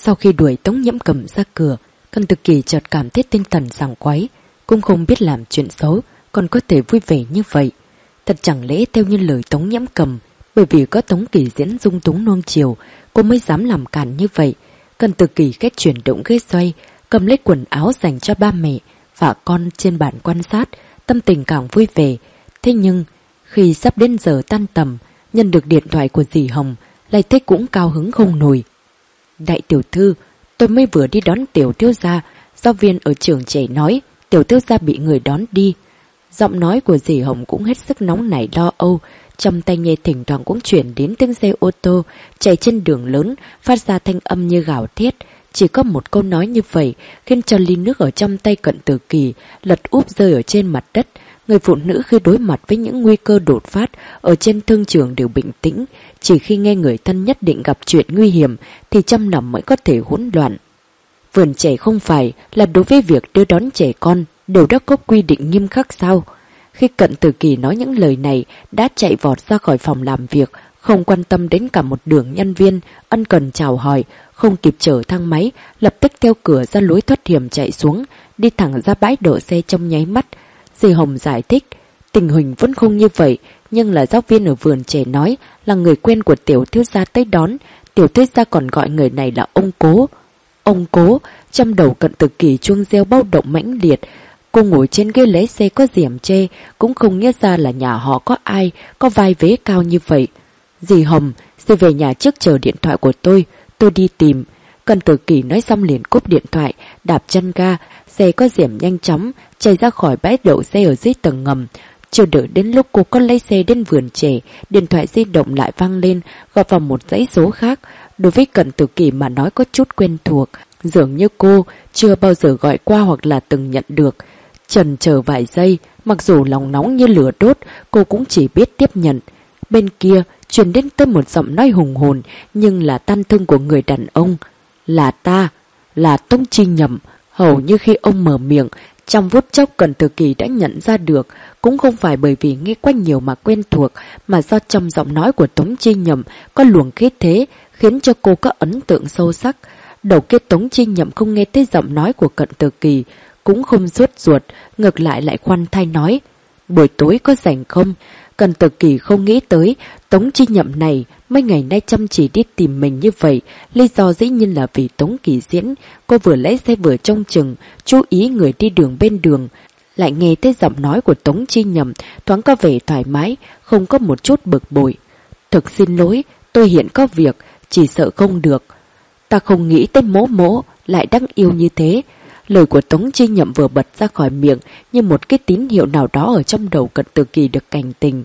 Sau khi đuổi Tống Nhiễm Cầm ra cửa, Cần Tử Kỳ chợt cảm thấy tinh thần sảng khoái, cũng không biết làm chuyện xấu, còn có thể vui vẻ như vậy. Thật chẳng lẽ theo như lời Tống Nhiễm Cầm, bởi vì có Tống Kỳ Diễn dung túng nuông chiều, cô mới dám làm càn như vậy. Cần Tử Kỳ cách chuyển động ghế xoay, cầm lấy quần áo dành cho ba mẹ và con trên bàn quan sát, tâm tình càng vui vẻ. Thế nhưng, khi sắp đến giờ tan tầm, nhận được điện thoại của dì Hồng, lại thấy cũng cao hứng không nổi. Đại tiểu thư, tôi mới vừa đi đón tiểu thiếu gia, giáo viên ở trường trẻ nói tiểu thiếu gia bị người đón đi. Giọng nói của dì Hồng cũng hết sức nóng nảy lo âu, trong tai nghe thỉnh thoảng cũng chuyển đến tiếng xe ô tô chạy trên đường lớn, phát ra thanh âm như gào thét. Chỉ có một câu nói như vậy khiến cho ly nước ở trong tay Cận Tử Kỳ lật úp rơi ở trên mặt đất. Người phụ nữ khi đối mặt với những nguy cơ đột phát ở trên thương trường đều bình tĩnh, chỉ khi nghe người thân nhất định gặp chuyện nguy hiểm thì trong lòng mới có thể hỗn loạn. Vườn trẻ không phải là đối với việc đưa đón trẻ con đều đã có quy định nghiêm khắc sao? Khi Cận Tử Kỳ nói những lời này, đã chạy vọt ra khỏi phòng làm việc, không quan tâm đến cả một đường nhân viên, ân cần chào hỏi, không kịp chở thang máy, lập tức theo cửa ra lối thoát hiểm chạy xuống, đi thẳng ra bãi đổ xe trong nháy mắt. Dì Hồng giải thích, tình hình vẫn không như vậy, nhưng là giáo viên ở vườn trẻ nói là người quen của tiểu thiếu gia tới đón, tiểu thiếu gia còn gọi người này là ông Cố. Ông Cố, trong đầu Cận Tử Kỳ chuông reo báo động mãnh liệt. Cô ngồi trên ghế lái xe có diềm chê, cũng không nghĩ ra là nhà họ có ai có vai vế cao như vậy. Dì Hồng, dì về nhà trước chờ điện thoại của tôi đi tìm. Cận Tử Kỳ nói xong liền cúp điện thoại, đạp chân ga, xe có diềm nhanh chóng chạy ra khỏi bãi đậu xe ở dưới tầng ngầm. Chưa đợi đến lúc cô có lấy xe đến vườn trẻ, điện thoại di động lại vang lên, gọi vào một dãy số khác. Đối với Cận Tử Kỳ mà nói có chút quen thuộc, dường như cô chưa bao giờ gọi qua hoặc là từng nhận được. Chần chờ vài giây, mặc dù lòng nóng như lửa đốt, cô cũng chỉ biết tiếp nhận. Bên kia truyền đến tới một giọng nói hùng hồn nhưng là tan thương của người đàn ông. Là ta, là Tống Chi Nhậm. Hầu như khi ông mở miệng, trong phút chốc Cận Tử Kỳ đã nhận ra được, cũng không phải bởi vì nghe quá nhiều mà quen thuộc, mà do trong giọng nói của Tống Chi Nhậm có luồng khí thế khiến cho cô có ấn tượng sâu sắc. Đầu kia Tống Chi Nhậm không nghe thấy giọng nói của Cận Tử Kỳ, cũng không sốt ruột, ngược lại khoan thai nói, buổi tối có rảnh không? Cận Tử Kỳ không nghĩ tới Tống Chi Nhậm này mấy ngày nay chăm chỉ đi tìm mình như vậy, lý do dĩ nhiên là vì Tống Kỳ Diễn. Cô vừa lấy xe vừa trông chừng, chú ý người đi đường bên đường, lại nghe tới giọng nói của Tống Chi Nhậm thoáng có vẻ thoải mái, không có một chút bực bội. Thực xin lỗi, tôi hiện có việc, chỉ sợ không được. Ta không nghĩ tới mỗ mỗ lại đáng yêu như thế. Lời của Tống Chi Nhậm vừa bật ra khỏi miệng như một cái tín hiệu nào đó ở trong đầu Cận Tử Kỳ được cảnh tình.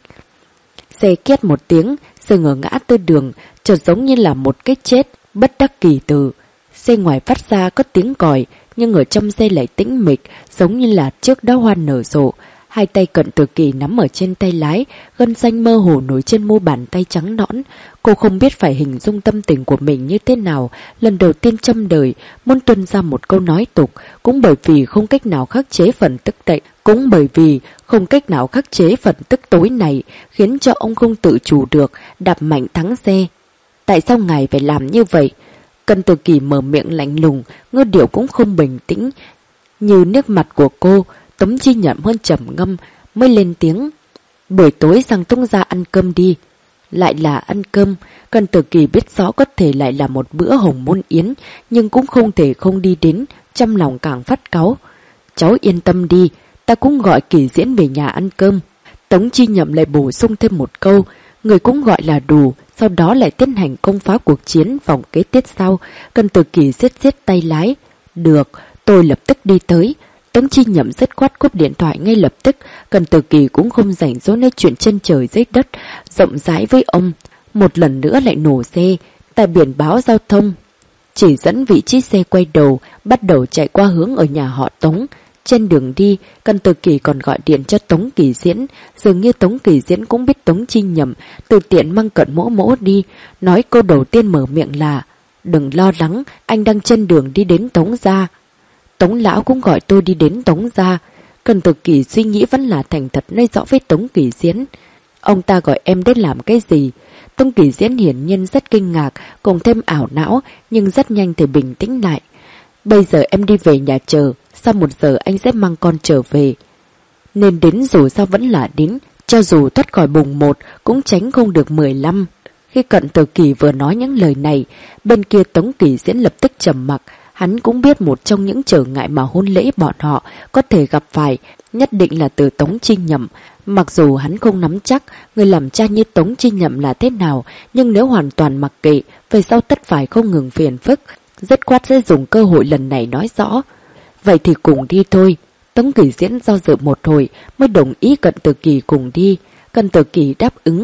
Xe két một tiếng, dừng ở ngã tư đường, chợt giống như là một cái chết, bất đắc kỳ từ. Xe ngoài phát ra có tiếng còi, nhưng ở trong xe lại tĩnh mịch, giống như là trước đó hoa nở rộ. Hai tay Cận Tử Kỳ nắm ở trên tay lái, gân xanh mơ hồ nổi trên mu bàn tay trắng nõn. Cô không biết phải hình dung tâm tình của mình như thế nào, lần đầu tiên trong đời muốn tuôn ra một câu nói tục, cũng bởi vì không cách nào khắc chế phần tức tệ, cũng bởi vì không cách nào khắc chế phần tức tối này, khiến cho ông không tự chủ được, đạp mạnh thắng xe. Tại sao ngài phải làm như vậy? Cận Tử Kỳ mở miệng lạnh lùng, ngữ điệu cũng không bình tĩnh. Như nước mặt của cô, Tống Chi Nhậm hơn trầm ngâm, mới lên tiếng. Buổi tối sang Tống gia ăn cơm đi. Lại là ăn cơm, Cận Tử Kỳ biết rõ có thể lại là một bữa hồng môn yến, nhưng cũng không thể không đi đến, trong lòng càng phát cáu. Cháu yên tâm đi, ta cũng gọi Kỳ Diễn về nhà ăn cơm. Tống Chi Nhậm lại bổ sung thêm một câu, người cũng gọi là đủ, sau đó lại tiến hành công phá cuộc chiến vòng kế tiếp sau. Cận Tử Kỳ siết tay lái. Được, tôi lập tức đi tới. Tống Chi Nhậm dứt khoát cúp điện thoại ngay lập tức. Cận Tử Kỳ cũng không rảnh rỗi nói chuyện chân trời dưới đất rộng rãi với ông. Một lần nữa lại nổ xe, tại biển báo giao thông chỉ dẫn vị trí xe quay đầu, bắt đầu chạy qua hướng ở nhà họ Tống. Trên đường đi, Cận Tử Kỳ còn gọi điện cho Tống Kỳ Diễn. Dường như Tống Kỳ Diễn cũng biết Tống Chi Nhậm, từ tiện mang Cận mỗ mỗ đi. Nói câu đầu tiên mở miệng là, đừng lo lắng, anh đang trên đường đi đến Tống gia. Tống lão cũng gọi tôi đi đến Tống gia. Cận Tử Kỳ suy nghĩ vẫn là thành thật nói rõ với Tống Kỳ Diễn. Ông ta gọi em đến làm cái gì? Tống Kỳ Diễn hiển nhiên rất kinh ngạc, cùng thêm ảo não, nhưng rất nhanh thì bình tĩnh lại. Bây giờ em đi về nhà chờ, sau 1 giờ anh sẽ mang con trở về. Nên đến dù sao vẫn là đến, cho dù thoát khỏi bùng 1 cũng tránh không được 15. Khi Cận Tử Kỳ vừa nói những lời này, bên kia Tống Kỳ Diễn lập tức trầm mặc. Hắn cũng biết một trong những trở ngại mà hôn lễ bọn họ có thể gặp phải nhất định là từ Tống Chi Nhậm. Mặc dù hắn không nắm chắc người làm cha như Tống Chi Nhậm là thế nào, nhưng nếu hoàn toàn mặc kệ, về sau tất phải không ngừng phiền phức. Dứt khoát sẽ dùng cơ hội lần này nói rõ. Vậy thì cùng đi thôi. Tống Kỳ Diễn do dự một hồi mới đồng ý Cận Tử Kỳ cùng đi. Cận Tử Kỳ đáp ứng.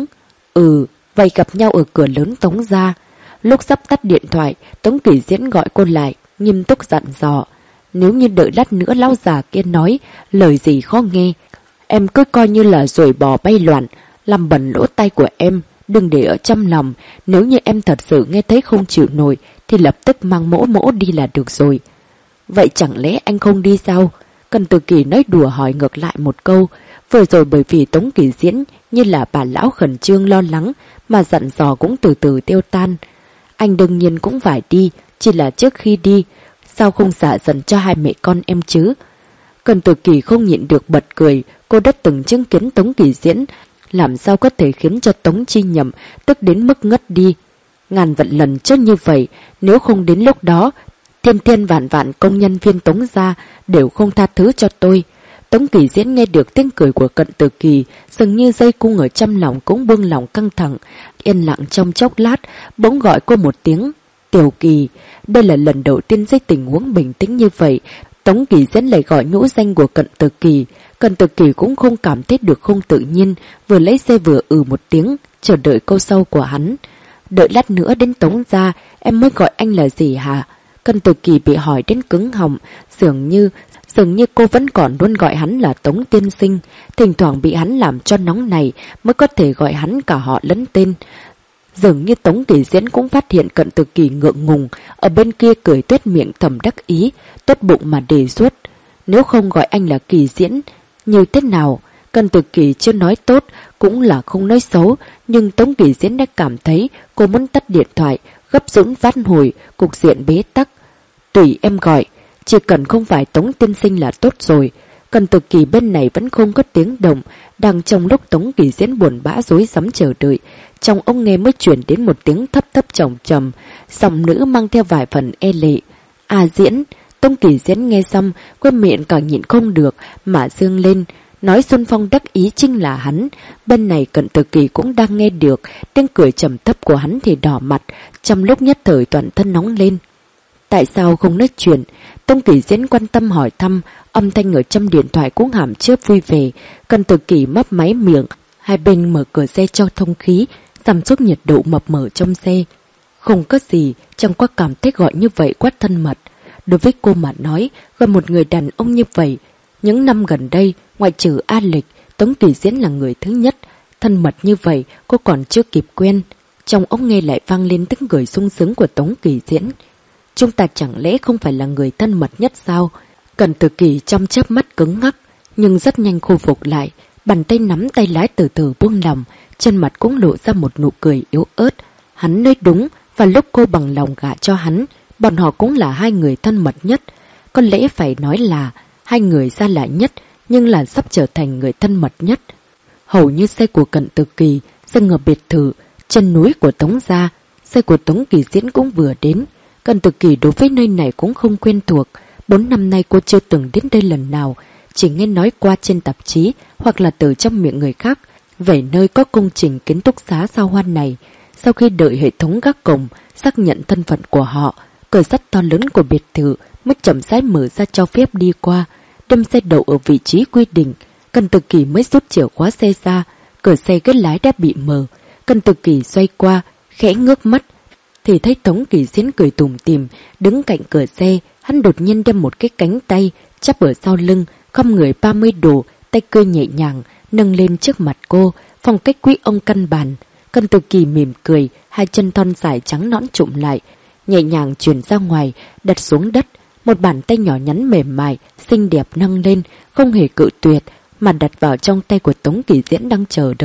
Vậy gặp nhau ở cửa lớn Tống gia. Lúc sắp tắt điện thoại, Tống Kỳ Diễn gọi cô lại, nghiêm túc dặn dò. Nếu như đợi lát nữa lão già kia nói lời gì khó nghe, em cứ coi như là ruồi bò bay loạn, làm bẩn lỗ tai của em, đừng để ở trong lòng. Nếu như em thật sự nghe thấy không chịu nổi thì lập tức mang mỗ đi là được rồi. Vậy chẳng lẽ anh không đi sao? Cận Tử Kỳ nói đùa hỏi ngược lại một câu. Vừa rồi bởi vì Tống Kỳ Diễn như là bà lão khẩn trương lo lắng mà dặn dò cũng từ từ tiêu tan. Anh đương nhiên cũng phải đi, chỉ là trước khi đi, sao không xả giận cho hai mẹ con em chứ? Cận Tử Kỳ không nhịn được bật cười, cô đã từng chứng kiến Tống Kỳ Diễn, làm sao có thể khiến cho Tống Chi Nhậm tức đến mức ngất đi. Ngàn vạn lần chứ như vậy, nếu không đến lúc đó, thiên vạn công nhân viên Tống gia đều không tha thứ cho tôi. Tống Kỳ Diễn nghe được tiếng cười của Cận Tử Kỳ, dường như dây cung ở trong lòng cũng buông lỏng căng thẳng, yên lặng trong chốc lát, bỗng gọi cô một tiếng. Tiểu Kỳ. Đây là lần đầu tiên dưới tình huống bình tĩnh như vậy, Tống Kỳ Diễn lại gọi nhũ danh của Cận Tử Kỳ. Cận Tử Kỳ cũng không cảm thấy được không tự nhiên, vừa lấy xe vừa một tiếng, chờ đợi câu sau của hắn. Đợi lát nữa đến Tống gia, em mới gọi anh là gì hả? Cận Tử Kỳ bị hỏi đến cứng họng, dường như cô vẫn còn luôn gọi hắn là Tống tiên sinh, thỉnh thoảng bị hắn làm cho nóng này mới có thể gọi hắn cả họ lẫn tên. Dường như Tống Kỳ Diễn cũng phát hiện Cận Tử Kỳ ngượng ngùng, ở bên kia cười tuét miệng thầm đắc ý, tốt bụng mà đề xuất. Nếu không gọi anh là Kỳ Diễn, như thế nào? Cận Tử Kỳ chưa nói tốt, cũng là không nói xấu, nhưng Tống Kỳ Diễn đã cảm thấy cô muốn tắt điện thoại, gấp rút vãn hồi, cục diện bế tắc. Tùy em gọi, chỉ cần không phải Tống tiên sinh là tốt rồi. Cận Tử Kỳ bên này vẫn không có tiếng động, đang trong lúc Tống Kỳ Diễn buồn bã rối rắm chờ đợi, trong ống nghe mới chuyển đến một tiếng thấp thấp trầm trầm, giọng nữ mang theo vài phần e lệ. À Diễn. Tống Kỳ Diễn nghe xong, quên miệng càng nhịn không được mà dương lên, nói Xuân Phong đắc ý chính là hắn. Bên này Cận Tử Kỳ cũng đang nghe được, tiếng cười trầm thấp của hắn thì đỏ mặt, trong lúc nhất thời toàn thân nóng lên. Tại sao không nói chuyện? Tống Kỳ Diễn quan tâm hỏi thăm, âm thanh ở trong điện thoại cũng hàm chớp vui vẻ. Cận Tử Kỳ mấp máy miệng, hai bên mở cửa xe cho thông khí, giảm xuống nhiệt độ mập mờ trong xe. Không có gì, chẳng qua cảm thấy gọi như vậy quá thân mật. Đối với cô mà nói, gọi một người đàn ông như vậy, những năm gần đây, ngoại trừ A Lịch, Tống Kỳ Diễn là người thứ nhất. Thân mật như vậy, cô còn chưa kịp quen. Trong ống nghe lại vang lên tiếng cười sung sướng của Tống Kỳ Diễn. Chúng ta chẳng lẽ không phải là người thân mật nhất sao? Cận Tử Kỳ trong chớp mắt cứng ngắc, nhưng rất nhanh khôi phục lại. Bàn tay nắm tay lái từ từ buông lỏng, trên mặt cũng lộ ra một nụ cười yếu ớt. Hắn nói đúng, và lúc cô bằng lòng gả cho hắn, bọn họ cũng là hai người thân mật nhất. Có lẽ phải nói là hai người xa lạ nhất, nhưng là sắp trở thành người thân mật nhất. Hầu như xe của Cận Tử Kỳ dừng ở biệt thự chân núi của Tống gia, xe của Tống Kỳ Diễn cũng vừa đến. Cận Tử Kỳ đối với nơi này cũng không quen thuộc, 4 năm nay cô chưa từng đến đây lần nào, chỉ nghe nói qua trên tạp chí hoặc là từ trong miệng người khác về nơi có công trình kiến trúc xá sao hoan này. Sau khi đợi hệ thống gác cổng xác nhận thân phận của họ, cửa sắt to lớn của biệt thự mới chậm rãi mở ra cho phép đi qua, đâm xe đậu ở vị trí quy định. Cận Tử Kỳ mới rút chìa khóa xe ra, cửa xe ghế lái đã bị mở. Cận Tử Kỳ xoay qua, khẽ ngước mắt, thì thấy Tống Kỳ Diễn cười tủm tỉm đứng cạnh cửa xe. Hắn đột nhiên đem một cái cánh tay chắp ở sau lưng, khom người 30 độ, tay cười nhẹ nhàng nâng lên trước mặt cô, phong cách quý ông căn bản. Cận Tử Kỳ mỉm cười, hai chân thon dài trắng nõn chụm lại, nhẹ nhàng chuyển ra ngoài, đặt xuống đất. Một bàn tay nhỏ nhắn mềm mại, xinh đẹp nâng lên, không hề cự tuyệt, mà đặt vào trong tay của Tống Kỳ Diễn đang chờ đợi.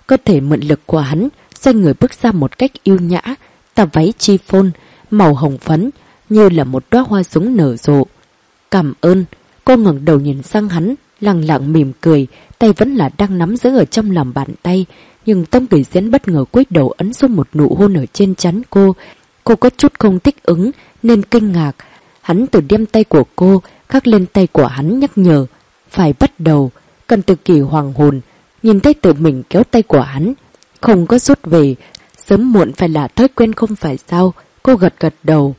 cơ thể mượn lực của hắn, xoay người bước ra một cách yêu nhã, tà váy chi phôn, màu hồng phấn, như là một đóa hoa súng nở rộ. Cảm ơn, cô ngẩng đầu nhìn sang hắn, lẳng lặng mỉm cười, tay vẫn là đang nắm giữ ở trong lòng bàn tay, nhưng Tống Kỳ Diễn bất ngờ cúi đầu ấn xuống một nụ hôn ở trên trán cô. Cô có chút không thích ứng, nên kinh ngạc. Hắn từ đem tay của cô khắc lên tay của hắn nhắc nhở, phải bắt đầu. Cần Từ Kỳ hoàng hồn, nhìn thấy tự mình kéo tay của hắn, không có rút về, sớm muộn phải là thói quen không phải sao? Cô gật gật đầu.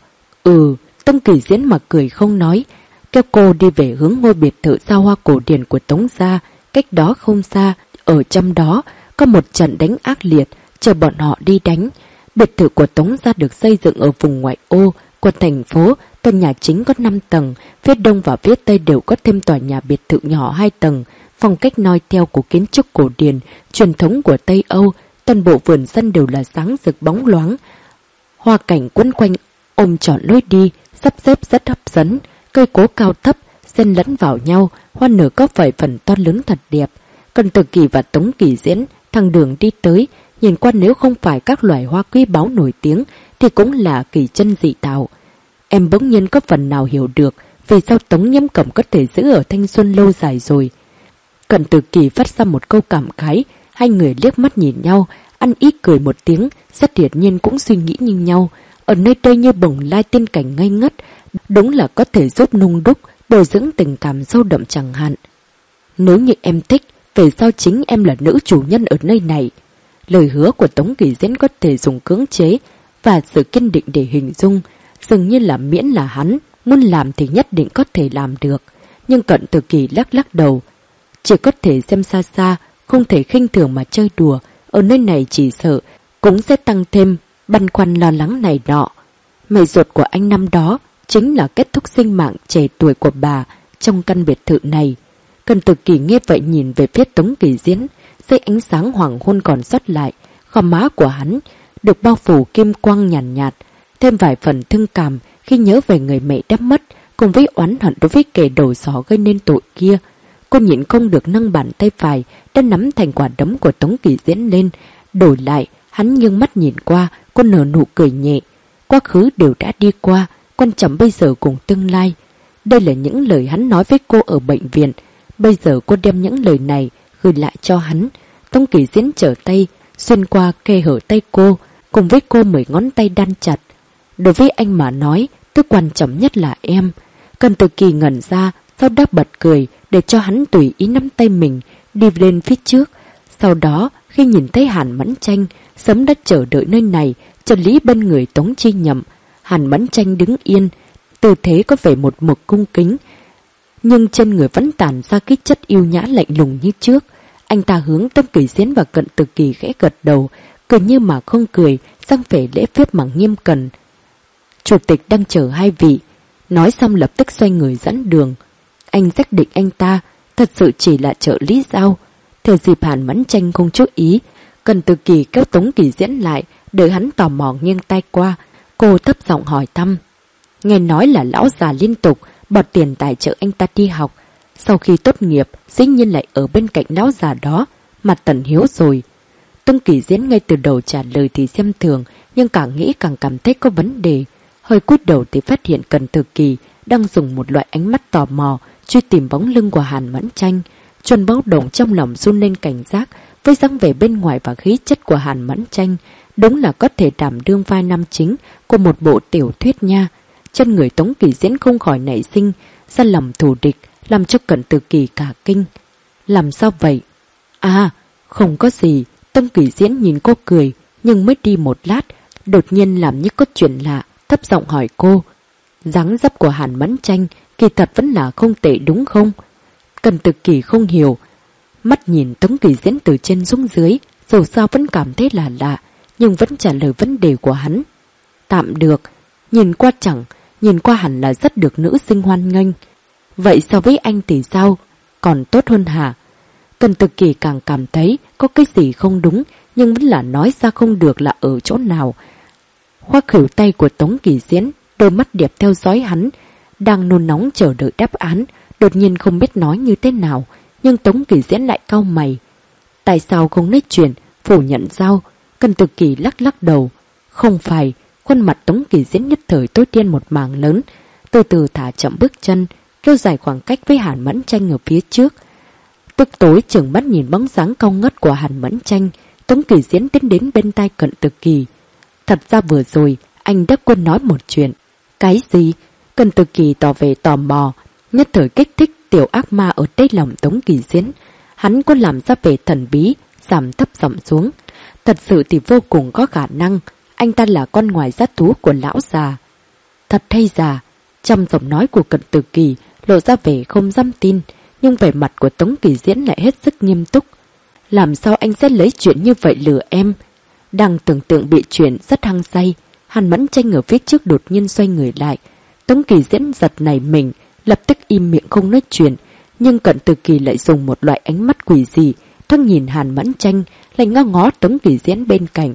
Tống Kỳ Diễn mà cười không nói, kéo cô đi về hướng ngôi biệt thự xa hoa cổ điển của Tống gia. Cách đó không xa, ở trong đó có một trận đánh ác liệt, chờ bọn họ đi đánh. Biệt thự của Tống gia được xây dựng ở vùng ngoại ô của thành phố, tòa nhà chính có 5 tầng, phía đông và phía tây đều có thêm tòa nhà biệt thự nhỏ 2 tầng, phong cách noi theo của kiến trúc cổ điển, truyền thống của Tây Âu. Toàn bộ vườn sân đều là sáng rực bóng loáng, hoa cảnh quấn quanh ôm trọn lối đi, sắp xếp rất hấp dẫn, cây cối cao thấp xen lẫn vào nhau, hoa nở có vài phần to lớn thật đẹp. Cần Từ Kỳ và Tống Kỳ Diễn thẳng đường đi tới, nhìn qua nếu không phải các loài hoa quý báu nổi tiếng thì cũng là kỳ chân dị tạo. Em bỗng nhiên có phần nào hiểu được vì sao Tống Nhiễm Cẩm có thể giữ ở thanh xuân lâu dài rồi. Cần Từ Kỳ phát ra một câu cảm khái, hai người liếc mắt nhìn nhau, ăn ý cười một tiếng, rất hiển nhiên cũng suy nghĩ như nhau. Ở nơi đây như bồng lai tiên cảnh ngây ngất, đúng là có thể giúp nung đúc, bồi dưỡng tình cảm sâu đậm chẳng hạn. Nếu như em thích, về sao chính em là nữ chủ nhân ở nơi này? Lời hứa của Tống Kỳ Diễn có thể dùng cưỡng chế và sự kiên định để hình dung, dường như là miễn là hắn muốn làm thì nhất định có thể làm được. Nhưng Cận Từ Kỳ lắc lắc đầu, chỉ có thể xem xa xa, không thể khinh thường mà chơi đùa. Ở nơi này chỉ sợ cũng sẽ tăng thêm băn khoăn lo lắng này nọ. Mẹ ruột của anh năm đó chính là kết thúc sinh mạng trẻ tuổi của bà trong căn biệt thự này. Cần Từ Kỳ nghe vậy nhìn về phía Tống Kỳ Diễn, dưới ánh sáng hoàng hôn còn sót lại, gò má của hắn được bao phủ kim quang nhàn nhạt, thêm vài phần thương cảm khi nhớ về người mẹ đã mất, cùng với oán hận đối với kẻ đầu sỏ gây nên tội kia. Cô nhịn không được nâng bàn tay phải đã nắm thành quả đấm của Tống Kỳ Diễn lên. Đổi lại, hắn nghiêng mắt nhìn qua, cô nở nụ cười nhẹ. Quá khứ đều đã đi qua, quan trọng bây giờ cùng tương lai. Đây là những lời hắn nói với cô ở bệnh viện. Bây giờ cô đem những lời này gửi lại cho hắn. Tống Kỳ Diễn trở tay, xuyên qua khe hở tay cô, cùng với cô 10 ngón tay đan chặt. Đối với anh mà nói, thứ quan trọng nhất là em. Cần Từ Kỳ ngẩn ra, sau đó bật cười để cho hắn tùy ý nắm tay mình đi lên phía trước. Sau đó, khi nhìn thấy Hàn Mẫn Tranh sớm đã chờ đợi nơi này, chân lý bên người Tống Chi Nhậm, Hàn Mẫn Tranh đứng yên, tư thế có vẻ một mực cung kính, nhưng trên người vẫn tản ra cái chất yêu nhã lạnh lùng như trước. Anh ta hướng Tống Kỳ Diễn và Cận Từ Kỳ khẽ gật đầu, cười như mà không cười, sang vẻ lễ phép mà nghiêm cẩn. Chủ tịch đang chờ hai vị. Nói xong lập tức xoay người dẫn đường. Anh xác định anh ta thật sự chỉ là trợ lý sao? Theo dịp Hàn Mẫn Tranh không chú ý, Cận Từ Kỳ kéo Tống Kỳ Diễn lại, đợi hắn tò mò nghiêng tay qua. Cô thấp giọng hỏi thăm. Nghe nói là lão già liên tục bỏ tiền tài trợ anh ta đi học. Sau khi tốt nghiệp, dĩ nhiên lại ở bên cạnh lão già đó, mặt tần hiếu rồi. Tống Kỳ Diễn ngay từ đầu trả lời thì xem thường, nhưng càng nghĩ càng cảm thấy có vấn đề. Hơi cúi đầu thì phát hiện Cận Từ Kỳ đang dùng một loại ánh mắt tò mò truy tìm bóng lưng của Hàn Mẫn Tranh. Chuân báo động trong lòng run lên cảnh giác với dáng vẻ bên ngoài và khí chất của Hàn Mẫn Tranh. Đúng là có thể đảm đương vai nam chính của một bộ tiểu thuyết nha. Chân người Tống Kỳ Diễn không khỏi nảy sinh ra lòng thù địch, làm cho Cận Từ Kỳ cả kinh. Làm sao vậy? À, không có gì. Tống Kỳ Diễn nhìn cô cười, nhưng mới đi một lát, đột nhiên làm như có chuyện lạ, thấp giọng hỏi cô. Dáng dấp của Hàn Mẫn Tranh kỳ thật vẫn là không tệ đúng không? Cận Từ Kỳ không hiểu, mắt nhìn Tống Kỳ Diễn từ trên xuống dưới, dù sao vẫn cảm thấy là lạ, nhưng vẫn trả lời vấn đề của hắn. Tạm được, nhìn qua hẳn là rất được nữ sinh hoan nghênh. Vậy so với anh thì sao? Còn tốt hơn hả? Cận Từ Kỳ càng cảm thấy có cái gì không đúng, nhưng vẫn là nói ra không được là ở chỗ nào. Khoác khỉu tay của Tống Kỳ Diễn, đôi mắt đẹp theo dõi hắn, đang nôn nóng chờ đợi đáp án, đột nhiên không biết nói như thế nào, nhưng Tống Kỳ Diễn lại cau mày. Tại sao không nói chuyện, phủ nhận sao? Cần Tử Kỳ lắc lắc đầu. Không phải. Khuôn mặt Tống Kỳ Diễn nhất thời tối đen một mảng lớn, từ từ thả chậm bước chân, kéo dài khoảng cách với Hàn Mẫn Tranh ở phía trước. Tức tối chừng mắt nhìn bóng dáng cao ngất của Hàn Mẫn Tranh, Tống Kỳ Diễn tiến đến bên tai Cận Tử Kỳ. Thật ra vừa rồi, anh đã quên nói một chuyện. Cái gì? Cận Tử Kỳ tỏ vẻ tò mò, nhất thời kích thích tiểu ác ma ở đáy lòng Tống Kỳ Diễn. Hắn có làm ra vẻ thần bí, giảm thấp giọng xuống. Thật sự thì vô cùng có khả năng, anh ta là con ngoài dắt thú của lão già. Thật hay giả? Trong giọng nói của Cận Tử Kỳ lộ ra vẻ không dám tin, nhưng vẻ mặt của Tống Kỳ Diễn lại hết sức nghiêm túc. Làm sao anh sẽ lấy chuyện như vậy lừa em? Đang tưởng tượng bị chuyện rất hăng say, Hàn Mẫn Tranh ở phía trước đột nhiên xoay người lại. Tống Kỳ Diễn giật nảy mình, lập tức im miệng không nói chuyện, nhưng Cận Tử Kỳ lại dùng một loại ánh mắt quỷ dị, thoáng nhìn Hàn Mẫn Tranh, lại ngó ngó Tống Kỳ Diễn bên cạnh.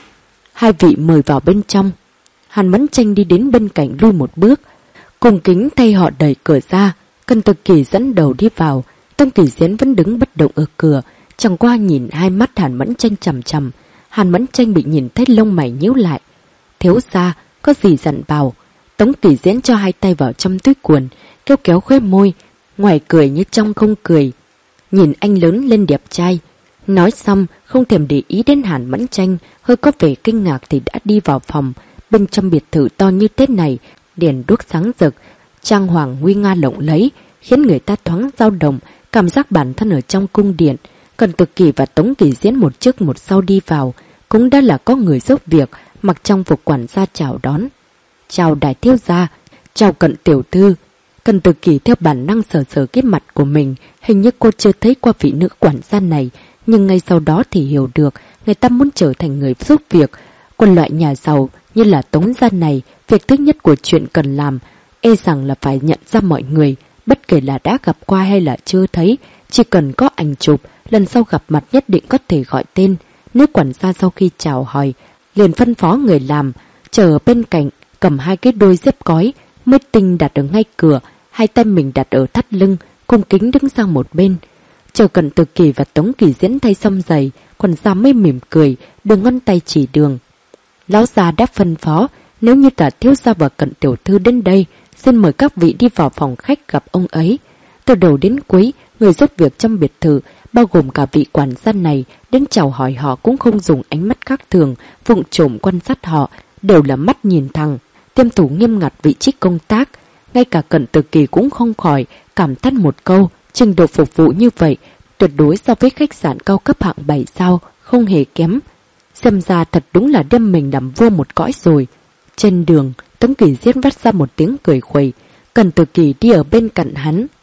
Hai vị mời vào bên trong. Hàn Mẫn Tranh đi đến bên cạnh lui một bước, cùng kính thay họ đẩy cửa ra. Cận Tử Kỳ dẫn đầu đi vào, Tống Kỳ Diễn vẫn đứng bất động ở cửa, chẳng qua nhìn hai mắt Hàn Mẫn Tranh chằm chằm. Hàn Mẫn Tranh bị nhìn thấy lông mày nhíu lại. Thiếu gia, có gì dặn bảo? Tống Kỳ Diễn cho hai tay vào trong túi quần, kéo kéo khóe môi, ngoài cười như trong không cười. Nhìn anh lớn lên đẹp trai. Nói xong, không thèm để ý đến Hàn Mẫn Tranh, hơi có vẻ kinh ngạc thì đã đi vào phòng. Bên trong biệt thự to như thế này, đèn đuốc sáng rực, trang hoàng nguy nga lộng lẫy, khiến người ta thoáng dao động, cảm giác bản thân ở trong cung điện. Cận Tử Kỳ và Tống Kỳ Diễn một trước một sau đi vào, cũng đã là có người giúp việc, mặc trong phục quản gia chào đón. Chào đại thiếu gia, chào Cận tiểu thư. Cận Tử Kỳ theo bản năng sờ sờ cái mặt của mình, hình như cô chưa thấy qua vị nữ quản gia này, nhưng ngay sau đó thì hiểu được người ta muốn trở thành người giúp việc. Quân loại nhà giàu như là Tống gia này, việc thứ nhất của chuyện cần làm e rằng là phải nhận ra mọi người, bất kể là đã gặp qua hay là chưa thấy, chỉ cần có ảnh chụp, lần sau gặp mặt nhất định có thể gọi tên. Nữ quản gia sau khi chào hỏi, liền phân phó người làm chờ ở bên cạnh, cầm hai cái đôi dép cói mới tinh đặt ở ngay cửa, hai tay mình đặt ở thắt lưng, cung kính đứng sang một bên. Chờ Cận Tử Kỳ và Tống Kỳ Diễn thay xong giày, quản gia mới mỉm cười, đưa ngón tay chỉ đường. Lão già đã phân phó, nếu như là thiếu gia và Cận tiểu thư đến đây, xin mời các vị đi vào phòng khách gặp ông ấy. Từ đầu đến cuối, người giúp việc trong biệt thự, bao gồm cả vị quản gia này, đến chào hỏi họ cũng không dùng ánh mắt khác thường, vụng trộm quan sát họ, đều là mắt nhìn thẳng, tiêm thủ nghiêm ngặt vị trí công tác. Ngay cả Cận Tử Kỳ cũng không khỏi cảm thán một câu, trình độ phục vụ như vậy, tuyệt đối so với khách sạn cao cấp hạng 7 sao, không hề kém. Xem ra thật đúng là đem mình làm vua một cõi rồi. Trên đường, Tống Kỳ Diễn vắt ra một tiếng cười khuây. Cận Tử Kỳ đi ở bên cạnh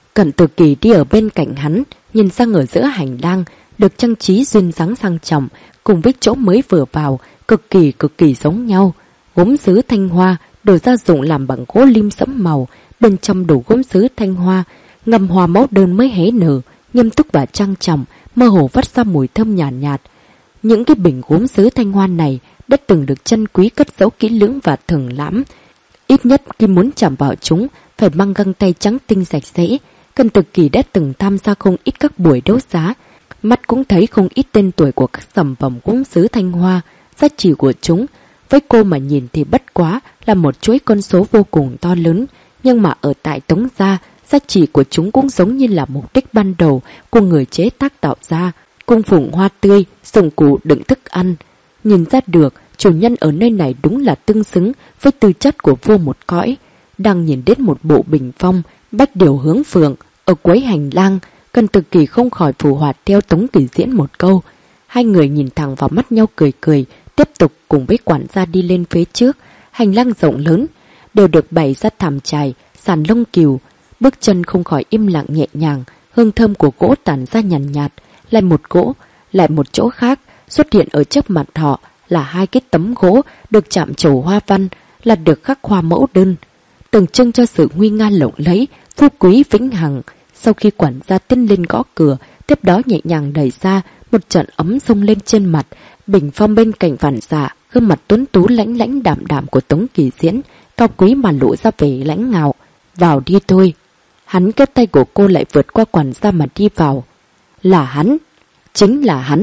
hắn, nhìn sang ở giữa hành lang, được trang trí duyên dáng sang trọng, cùng với chỗ mới vừa vào, cực kỳ giống nhau. Gốm sứ Thanh Hoa, đồ gia dụng làm bằng gỗ lim sẫm màu, bên trong đồ gốm sứ Thanh Hoa, ngầm hoa mẫu đơn mới hé nở, nghiêm túc và trang trọng, mơ hồ vắt ra mùi thơm nhàn nhạt. Những cái bình gốm sứ Thanh Hoa này đã từng được chân quý cất giấu kỹ lưỡng và thưởng lãm. Ít nhất khi muốn chạm vào chúng, phải mang găng tay trắng tinh sạch sẽ. Cận Tử Kỳ đã từng tham gia không ít các buổi đấu giá, mắt cũng thấy không ít tên tuổi của các sản phẩm gốm sứ Thanh Hoa. Giá trị của chúng, với cô mà nhìn thì bất quá là một chuỗi con số vô cùng to lớn, nhưng mà ở tại Tống gia, giá trị của chúng cũng giống như là mục đích ban đầu của người chế tác tạo ra, cung phụng hoa tươi, dụng cụ đựng thức ăn. Nhìn ra được, chủ nhân ở nơi này đúng là tương xứng với tư chất của vua một cõi. Đang nhìn đến một bộ bình phong, bách điều hướng phượng, ở cuối hành lang, Cận Tử Kỳ không khỏi phù hoạt theo Tống Kỳ Diễn một câu. Hai người nhìn thẳng vào mắt nhau cười cười, tiếp tục cùng với quản gia đi lên phía trước. Hành lang rộng lớn, đều được bày ra thảm trải, sàn lông cừu. Bước chân không khỏi im lặng nhẹ nhàng, hương thơm của gỗ tản ra nhàn nhạt. Lại một gỗ, lại một chỗ khác, xuất hiện ở trước mặt họ là hai cái tấm gỗ được chạm trổ hoa văn, là được khắc hoa mẫu đơn, tượng trưng cho sự nguy nga lộng lẫy, phú quý vĩnh hằng. Sau khi quản gia tiến lên gõ cửa, tiếp đó nhẹ nhàng đẩy ra, một trận ấm xông lên trên mặt. Bình phong bên cạnh phản xạ, gương mặt tuấn tú lãnh lãnh đạm đạm của Tống Kỳ Diễn, cao quý mà lộ ra vẻ lãnh ngạo. Vào đi thôi. Hắn kéo tay của cô lại vượt qua quản gia mà đi vào. Là hắn, chính là hắn.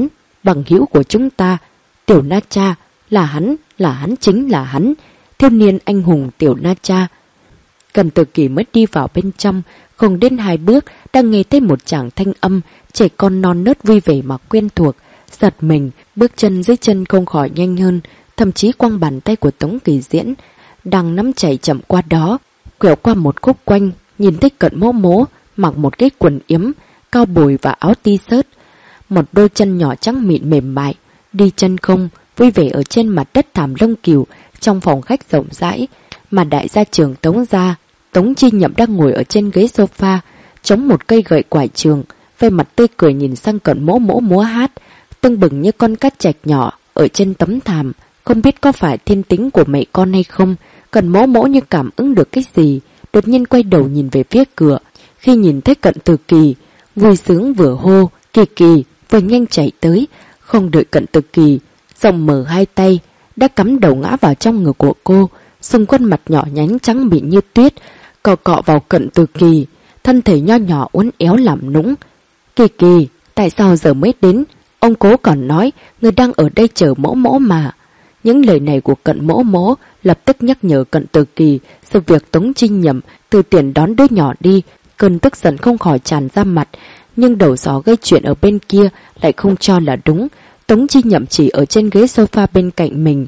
bằng hữu của chúng ta. Tiểu Na Cha, là hắn, chính là hắn, thiếu niên anh hùng Tiểu Na Cha. Cần Tử Kỳ mới đi vào bên trong, không đến 2 bước, đang nghe thấy một tràng thanh âm, trẻ con non nớt vui vẻ mà quen thuộc. Giật mình, bước chân dưới chân không khỏi nhanh hơn, thậm chí quăng bàn tay của Tống Kỳ Diễn đang nắm chạy chậm qua đó, quẹo qua một khúc quanh, nhìn thấy Cận Mỗ Mỗ mặc một cái quần yếm, cao bồi và áo t-shirt, một đôi chân nhỏ trắng mịn mềm mại, đi chân không, vui vẻ ở trên mặt đất thảm lông cừu trong phòng khách rộng rãi, mà đại gia trưởng Tống gia, Tống Chi Nhậm đang ngồi ở trên ghế sofa, chống một cây gậy quải trường, vẻ mặt tươi cười nhìn sang Cận Mỗ Mỗ múa hát, tưng bừng như con cá trạch nhỏ ở trên tấm thảm. Không biết có phải thiên tính của mẹ con hay không, Cận Mỗ Mỗ như cảm ứng được cái gì, đột nhiên quay đầu nhìn về phía cửa. Khi nhìn thấy Cận Tử Kỳ, vui sướng vừa hô Kỳ Kỳ, vừa nhanh chạy tới, không đợi Cận Tử Kỳ rộng mở hai tay, đã cắm đầu ngã vào trong ngực của cô, xung quanh mặt nhỏ nhánh trắng mịn như tuyết, cọ cọ vào Cận Tử Kỳ, thân thể nho nhỏ uốn éo làm nũng. Kỳ Kỳ, tại sao giờ mới đến? Ông cố còn nói người đang ở đây chờ Mỗ Mỗ mà. Những lời này của Cận Mỗ Mỗ lập tức nhắc nhở Cận Tử Kỳ sự việc Tống Chi Nhậm từ tiền đón đứa nhỏ đi, cơn tức giận không khỏi tràn ra mặt, nhưng đầu gió gây chuyện ở bên kia lại không cho là đúng. Tống Chi Nhậm chỉ ở trên ghế sofa bên cạnh mình,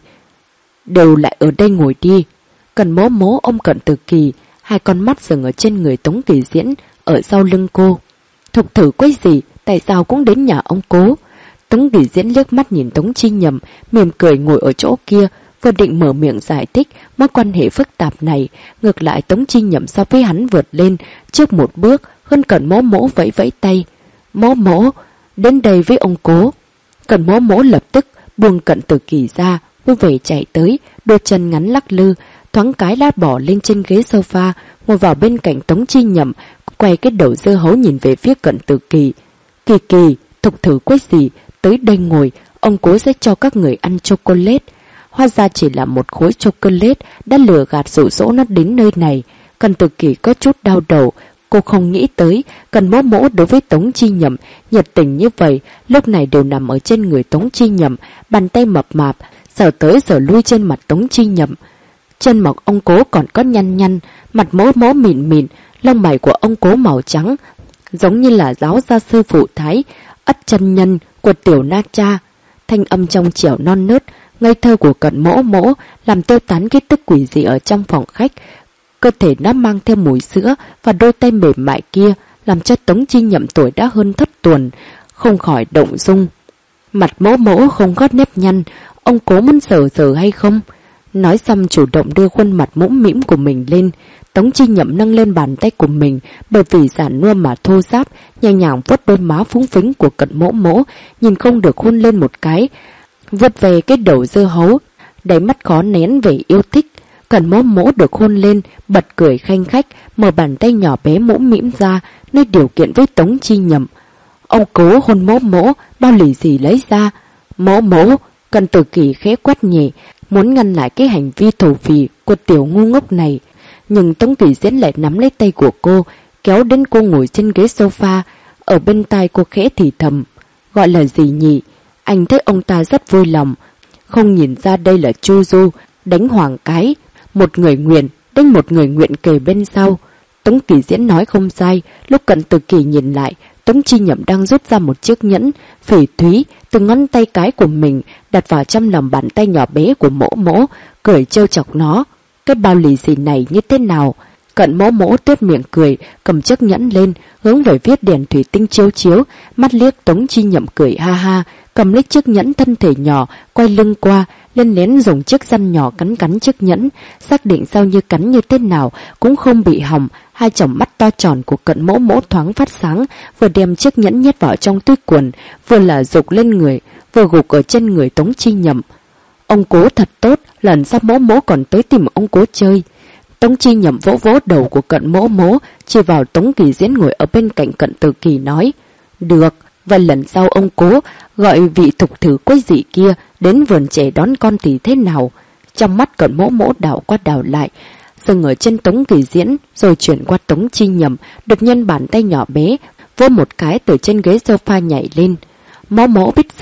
đều lại ở đây ngồi đi. Cận Mỗ Mỗ ôm Cận Tử Kỳ, hai con mắt dừng ở trên người Tống Kỳ Diễn ở sau lưng cô. Thục thử quấy gì, tại sao cũng đến nhà ông cố? Tống Kỳ Diễn liếc mắt nhìn Tống Chi Nhậm, mỉm cười ngồi ở chỗ kia, vừa định mở miệng giải thích mối quan hệ phức tạp này, ngược lại Tống Chi Nhậm so với hắn vượt lên trước một bước, hơn Cận Mỗ Mỗ vẫy vẫy tay. Mỗ Mỗ, đến đây với ông cố. Cận Mỗ Mỗ lập tức buông Cận Tử Kỳ ra, vui vẻ chạy tới, đôi chân ngắn lắc lư, thoáng cái lát bỏ lên trên ghế sofa, ngồi vào bên cạnh Tống Chi Nhậm, quay cái đầu dưa hấu nhìn về phía Cận Tử Kỳ. Kỳ Kỳ, thục thử quấy gì, tới đây ngồi, ông cố sẽ cho các người ăn chocolate. Hóa ra chỉ là một khối chocolate đã lừa gạt dụ dỗ nó đến nơi này. Cận Tử Kỳ có chút đau đầu, cô không nghĩ tới Cận Mỗ Mỗ đối với Tống Chi Nhậm nhiệt tình như vậy, lúc này đều nằm ở trên người Tống Chi Nhậm, bàn tay mập mạp sờ tới sờ lui trên mặt Tống Chi Nhậm. Chân mọc ông cố còn có nhăn nhăn, mặt Mỗ Mỗ mịn mịn, lông mày của ông cố màu trắng, giống như là giáo gia sư phụ Thái Ất chân nhân của Tiểu Na Cha. Thanh âm trong trẻo non nớt, ngây thơ của Cận Mỗ Mỗ làm tiêu tán cái tức quỷ dị ở trong phòng khách. Cơ thể nó mang theo mùi sữa và đôi tay mềm mại kia làm cho Tống Chi Nhậm tuổi đã hơn thất tuần không khỏi động dung. Mặt Mỗ Mỗ không có nếp nhăn, ông cố muốn sờ hay không? Nói xong chủ động đưa khuôn mặt mũm mĩm của mình lên. Tống Chi Nhậm nâng lên bàn tay của mình, bởi vì giản nua mà thô ráp, nhẹ nhàng vuốt đôi má phúng phính của Cận Mỗ Mỗ, nhìn không được hôn lên một cái, vuốt về cái đầu dưa hấu, đáy mắt khó nén về yêu thích. Cận Mỗ Mỗ được hôn lên, bật cười khanh khách, mở bàn tay nhỏ bé mũm mĩm ra, nơi điều kiện với Tống Chi Nhậm. Ông cố hôn Mỗ Mỗ, bao lì xì lấy ra. Mỗ Mỗ, Cận Tử Kỳ khẽ quát nhẹ, muốn ngăn lại cái hành vi thổ phỉ của tiểu ngu ngốc này. Nhưng Tống Kỳ Diễn lại nắm lấy tay của cô, kéo đến cô ngồi trên ghế sofa, ở bên tai cô khẽ thì thầm. Gọi là gì nhỉ? Anh thấy ông ta rất vui lòng. Không nhìn ra đây là Chu Du, đánh hoàng cái. Một người nguyện, đánh một người nguyện kề bên sau. Tống Kỳ Diễn nói không sai, lúc Cận Tử Kỳ nhìn lại, Tống Chi Nhậm đang rút ra một chiếc nhẫn phỉ thúy từ ngón tay cái của mình, đặt vào trong lòng bàn tay nhỏ bé của Mỗ Mỗ, cười trêu chọc nó. Cái bao lì xì này như thế nào? Cận Mỗ Mỗ tuét miệng cười, cầm chiếc nhẫn lên, hướng về phía đèn thủy tinh chiếu chiếu, mắt liếc Tống Chi Nhậm cười ha ha, cầm lấy chiếc nhẫn thân thể nhỏ, quay lưng qua, lên lén dùng chiếc răng nhỏ cắn cắn chiếc nhẫn, xác định sau như cắn như thế nào cũng không bị hỏng. Hai tròng mắt to tròn của Cận Mỗ Mỗ thoáng phát sáng, vừa đem chiếc nhẫn nhét vào trong túi quần, vừa là dục lên người, vừa gục ở trên người Tống Chi Nhậm. Ông cố thật tốt, lần sau Mỗ Mỗ còn tới tìm ông cố chơi. Tống Chi Nhậm vỗ vỗ đầu của Cận Mỗ Mỗ, chỉ vào Tống Kỳ Diễn ngồi ở bên cạnh Cận Tử Kỳ nói. Được, và lần sau ông cố gọi vị thục thử quấy dị kia đến vườn trẻ đón con thì thế nào? Trong mắt Cận Mỗ Mỗ đảo qua đảo lại, dừng ở trên Tống Kỳ Diễn, rồi chuyển qua Tống Chi Nhậm, đột nhiên bàn tay nhỏ bé vỗ một cái từ trên ghế sofa nhảy lên. Mỗ Mỗ biết rồi,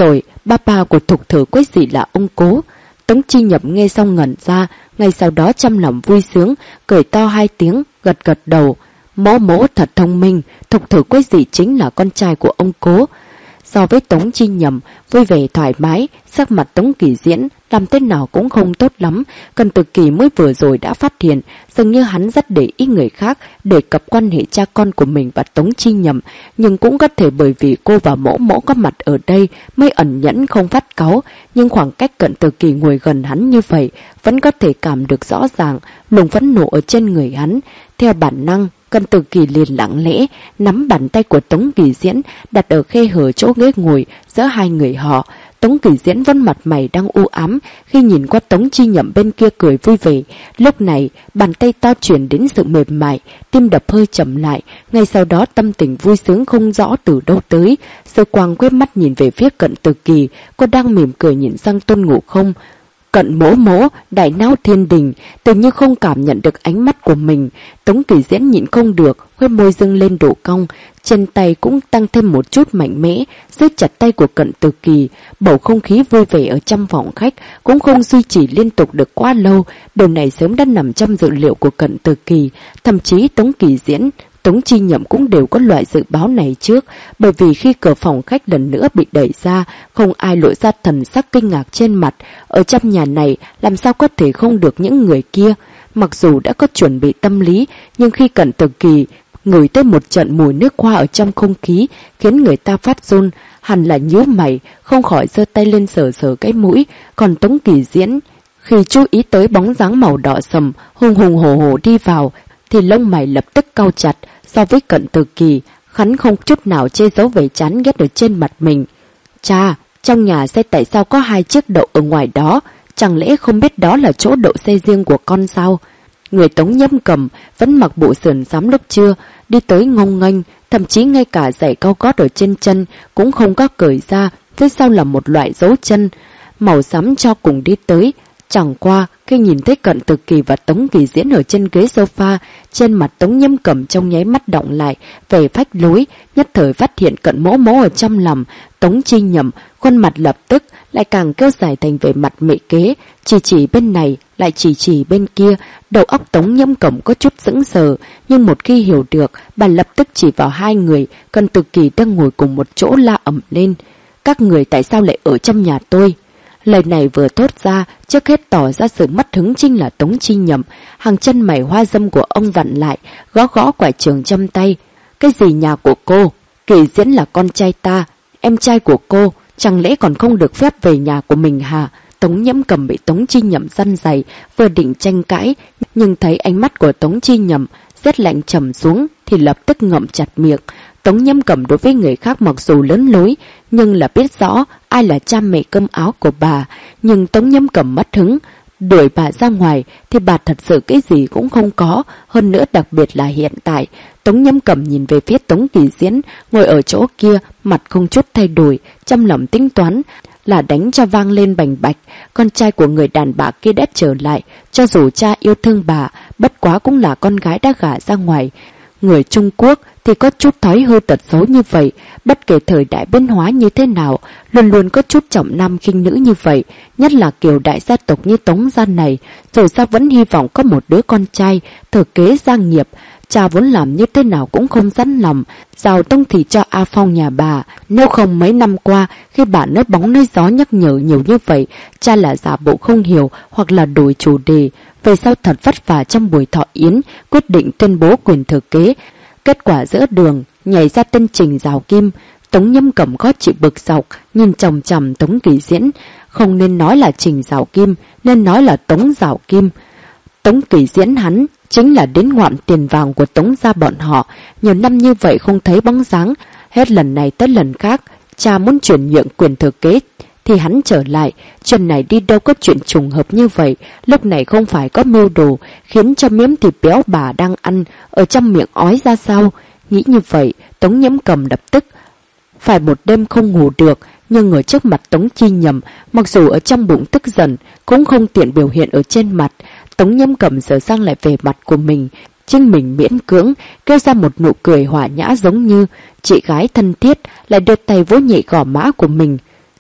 ba của Thục Thử Quách Dị là ông Cố. Tống Chi Nhậm nghe xong ngẩn ra, ngay sau đó trong lòng vui sướng, cười to 2 tiếng, gật gật đầu. Mỗ mỗ thật thông minh, Thục Thử Quách Dị chính là con trai của ông Cố. So với Tống Chi Nhậm, vui vẻ thoải mái, sắc mặt Tống Kỳ Diễn làm thế nào cũng không tốt lắm. Cần Từ Kỳ mới vừa rồi đã phát hiện, dường như hắn rất để ý người khác đề cập quan hệ cha con của mình và Tống Chi Nhậm, nhưng cũng có thể bởi vì cô và mỗ mỗ có mặt ở đây mới ẩn nhẫn không phát cáu. Nhưng khoảng cách Cận Từ Kỳ ngồi gần hắn như vậy, vẫn có thể cảm được rõ ràng luồng phẫn nộ ở trên người hắn. Theo bản năng, Cận Từ Kỳ liền lặng lẽ nắm bàn tay của Tống Kỳ Diễn đặt ở khe hở chỗ ghế ngồi giữa hai người họ. Tống Kỳ Diễn vẫn mặt mày đang u ám khi nhìn qua Tống Chi Nhậm bên kia cười vui vẻ. Lúc này, bàn tay to chuyển đến sự mềm mại, tim đập hơi chậm lại, ngay sau đó tâm tình vui sướng không rõ từ đâu tới. Sơ Quang quét mắt nhìn về phía Cận Từ Kỳ, cô đang mỉm cười nhìn sang Tôn Ngộ Không. Cận mỗ mỗ, đại nao thiên đình, tự như không cảm nhận được ánh mắt của mình. Tống Kỳ Diễn nhịn không được, khóe môi dâng lên độ cong, chân tay cũng tăng thêm một chút mạnh mẽ, giữ chặt tay của Cận Từ Kỳ. Bầu không khí vui vẻ ở trong phòng khách cũng không duy trì liên tục được quá lâu, điều này sớm đã nằm trong dự liệu của Cận Từ Kỳ. Thậm chí Tống Kỳ Diễn, Tống Chi Nhậm cũng đều có loại dự báo này trước, bởi vì khi cửa phòng khách lần nữa bị đẩy ra, không ai lộ ra thần sắc kinh ngạc trên mặt. Ở trong nhà này, làm sao có thể không được những người kia? Mặc dù đã có chuẩn bị tâm lý, nhưng khi Cận Từ Kỳ ngửi tới một trận mùi nước hoa ở trong không khí, khiến người ta phát run. Hẳn là nhíu mày, không khỏi giơ tay lên sờ sờ cái mũi. Còn Tống Kỳ Diễn, khi chú ý tới bóng dáng màu đỏ sầm hùng hùng hổ hổ đi vào, thì lông mày lập tức cau chặt. So với Cận Từ Kỳ, hắn không chút nào che giấu vẻ chán ghét ở trên mặt mình. Cha, trong nhà xe tại sao có 2 chiếc đậu ở ngoài đó? Chẳng lẽ không biết đó là chỗ đậu xe riêng của con sao? Người Tống Nhâm Cầm vẫn mặc bộ sườn xám lúc trưa, đi tới ngông nghênh, thậm chí ngay cả giày cao gót ở trên chân cũng không có cởi ra, phía sau là một loại dấu chân màu xám cho cùng đi tới. Chẳng qua, khi nhìn thấy Cận Từ Kỳ và Tống Kỳ Diễn ở trên ghế sofa, trên mặt Tống Nhâm Cầm trong nháy mắt động lại, vẻ phách lối, nhất thời phát hiện Cận mỗ mỗ ở trong lòng. Tống Chi Nhậm, khuôn mặt lập tức lại càng kéo dài thành vẻ mặt mẹ kế, chỉ bên này, lại chỉ bên kia. Đầu óc Tống Nhâm Cầm có chút sững sờ, nhưng một khi hiểu được, bà lập tức chỉ vào 2 người, Cận Từ Kỳ đang ngồi cùng một chỗ la ầm lên. Các người tại sao lại ở trong nhà tôi? Lời này vừa thốt ra, trước hết tỏ ra sự mất hứng chính là Tống Chi Nhậm. Hàng chân mày hoa dâm của ông vặn lại, gõ gõ quải trường trong tay. Cái gì nhà của cô? Kỳ Diễn là con trai ta, em trai của cô, chẳng lẽ còn không được phép về nhà của mình hả? Tống Nhâm Cầm bị Tống Chi Nhậm răn dày, vừa định tranh cãi, nhưng thấy ánh mắt của Tống Chi Nhậm rét lạnh trầm xuống thì lập tức ngậm chặt miệng. Tống Nhâm Cầm đối với người khác mặc dù lớn lối, nhưng là biết rõ ai là cha mẹ cơm áo của bà. Nhưng Tống Nhâm Cầm mất hứng, đuổi bà ra ngoài thì bà thật sự cái gì cũng không có. Hơn nữa đặc biệt là hiện tại, Tống Nhâm Cầm nhìn về phía Tống Kỳ Diễn ngồi ở chỗ kia, mặt không chút thay đổi, trong lòng tính toán là đánh cho vang lên bành bạch. Con trai của người đàn bà kia đã trở lại, cho dù cha yêu thương bà, bất quá cũng là con gái đã gả ra ngoài. Người Trung Quốc thì có chút thói hư tật xấu như vậy, bất kể thời đại biến hóa như thế nào, luôn luôn có chút trọng nam khinh nữ như vậy, nhất là kiểu đại gia tộc như Tống gia này, dù sao vẫn hy vọng có một đứa con trai thừa kế gia nghiệp. Cha vốn làm như thế nào cũng không dám lòng giao tông thị cho A Phong nhà bà, nếu không mấy năm qua khi bà nói bóng nói gió nhắc nhở nhiều như vậy, cha là giả bộ không hiểu hoặc là đổi chủ đề. Về sau thật vất vả trong buổi thọ yến quyết định tuyên bố quyền thừa kế, kết quả giữa đường nhảy ra tên Trình Giảo Kim. Tống Nhâm Cầm khó chịu bực dọc nhìn chằm chằm Tống Kỳ Diễn, không nên nói là Trình Giảo Kim, nên nói là Tống Giảo Kim. Tống Kỳ Diễn hắn chính là đến ngoạm tiền vàng của Tống gia bọn họ, nhiều năm như vậy không thấy bóng dáng, hết lần này tới lần khác cha muốn chuyển nhượng quyền thừa kế thì hắn trở lại. Chuyện này đi đâu có chuyện trùng hợp như vậy, lúc này không phải có mưu đồ khiến cho miếng thịt béo bà đang ăn ở trong miệng ói ra sao? Nghĩ như vậy, Tống Nhâm Cầm lập tức phải một đêm không ngủ được, nhưng ở trước mặt Tống Chi Nhậm, mặc dù ở trong bụng tức giận cũng không tiện biểu hiện ở trên mặt. Tống Nhâm Cầm sửa sang lại về mặt của mình, chính mình miễn cưỡng kêu ra một nụ cười hòa nhã giống như chị gái thân thiết, lại đưa tay vỗ nhẹ gò má của mình.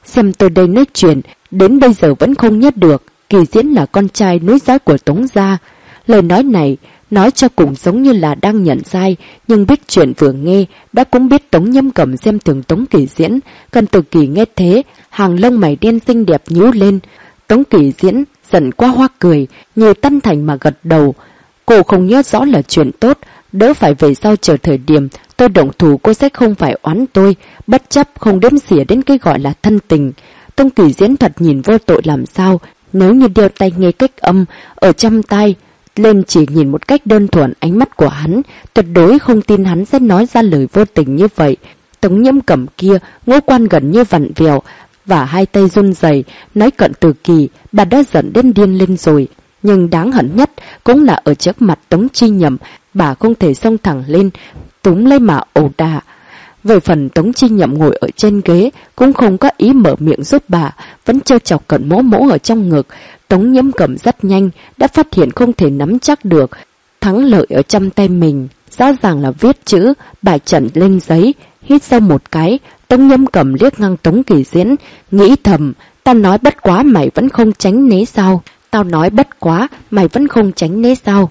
Xem tôi đây nói chuyện, đến bây giờ vẫn không nhớ được Kỳ Diễn là con trai nối dõi của Tống gia. Lời nói này nói cho cùng giống như là đang nhận sai, nhưng biết chuyện vừa nghe đã cũng biết Tống Nhâm Cẩm xem thường Tống Kỳ Diễn. Cần Từ Kỳ nghe thế, hàng lông mày đen xinh đẹp nhíu lên. Tống Kỳ Diễn giận quá hoa cười, như tân thành mà gật đầu. Cô không nhớ rõ là chuyện tốt, đỡ phải về sau chờ thời điểm tôi động thủ cô sẽ không phải oán tôi, bất chấp không đếm xỉa đến cái gọi là thân tình. Tống Kỳ Diễn thật nhìn vô tội làm sao, nếu như đeo tai nghe cách âm ở trong tai lên chỉ nhìn một cách đơn thuần ánh mắt của hắn, tuyệt đối không tin hắn sẽ nói ra lời vô tình như vậy. Tống Nhiễm Cẩm kia ngũ quan gần như vặn vẹo và hai tay run rẩy, nói Cận Từ Kỳ, bà đã giận đến điên lên rồi. Nhưng đáng hận nhất cũng là ở trước mặt Tống Chi Nhậm, bà không thể xông thẳng lên túm lấy mà ẩu đả. Về phần Tống Chi Nhậm ngồi ở trên ghế cũng không có ý mở miệng giúp bà, vẫn trêu chọc Cận Mỗ Mỗ ở trong ngực. Tống Nhiễm Cẩm rất nhanh đã phát hiện không thể nắm chắc được thắng lợi ở trong tay mình, rõ ràng là viết chữ bài trận lên giấy. Hít sâu một cái, Tống Nhiễm Cẩm liếc ngang Tống Kỳ Diễn, nghĩ thầm, tao nói bất quá mày vẫn không tránh né sao? Tao nói bất quá mày vẫn không tránh né sao?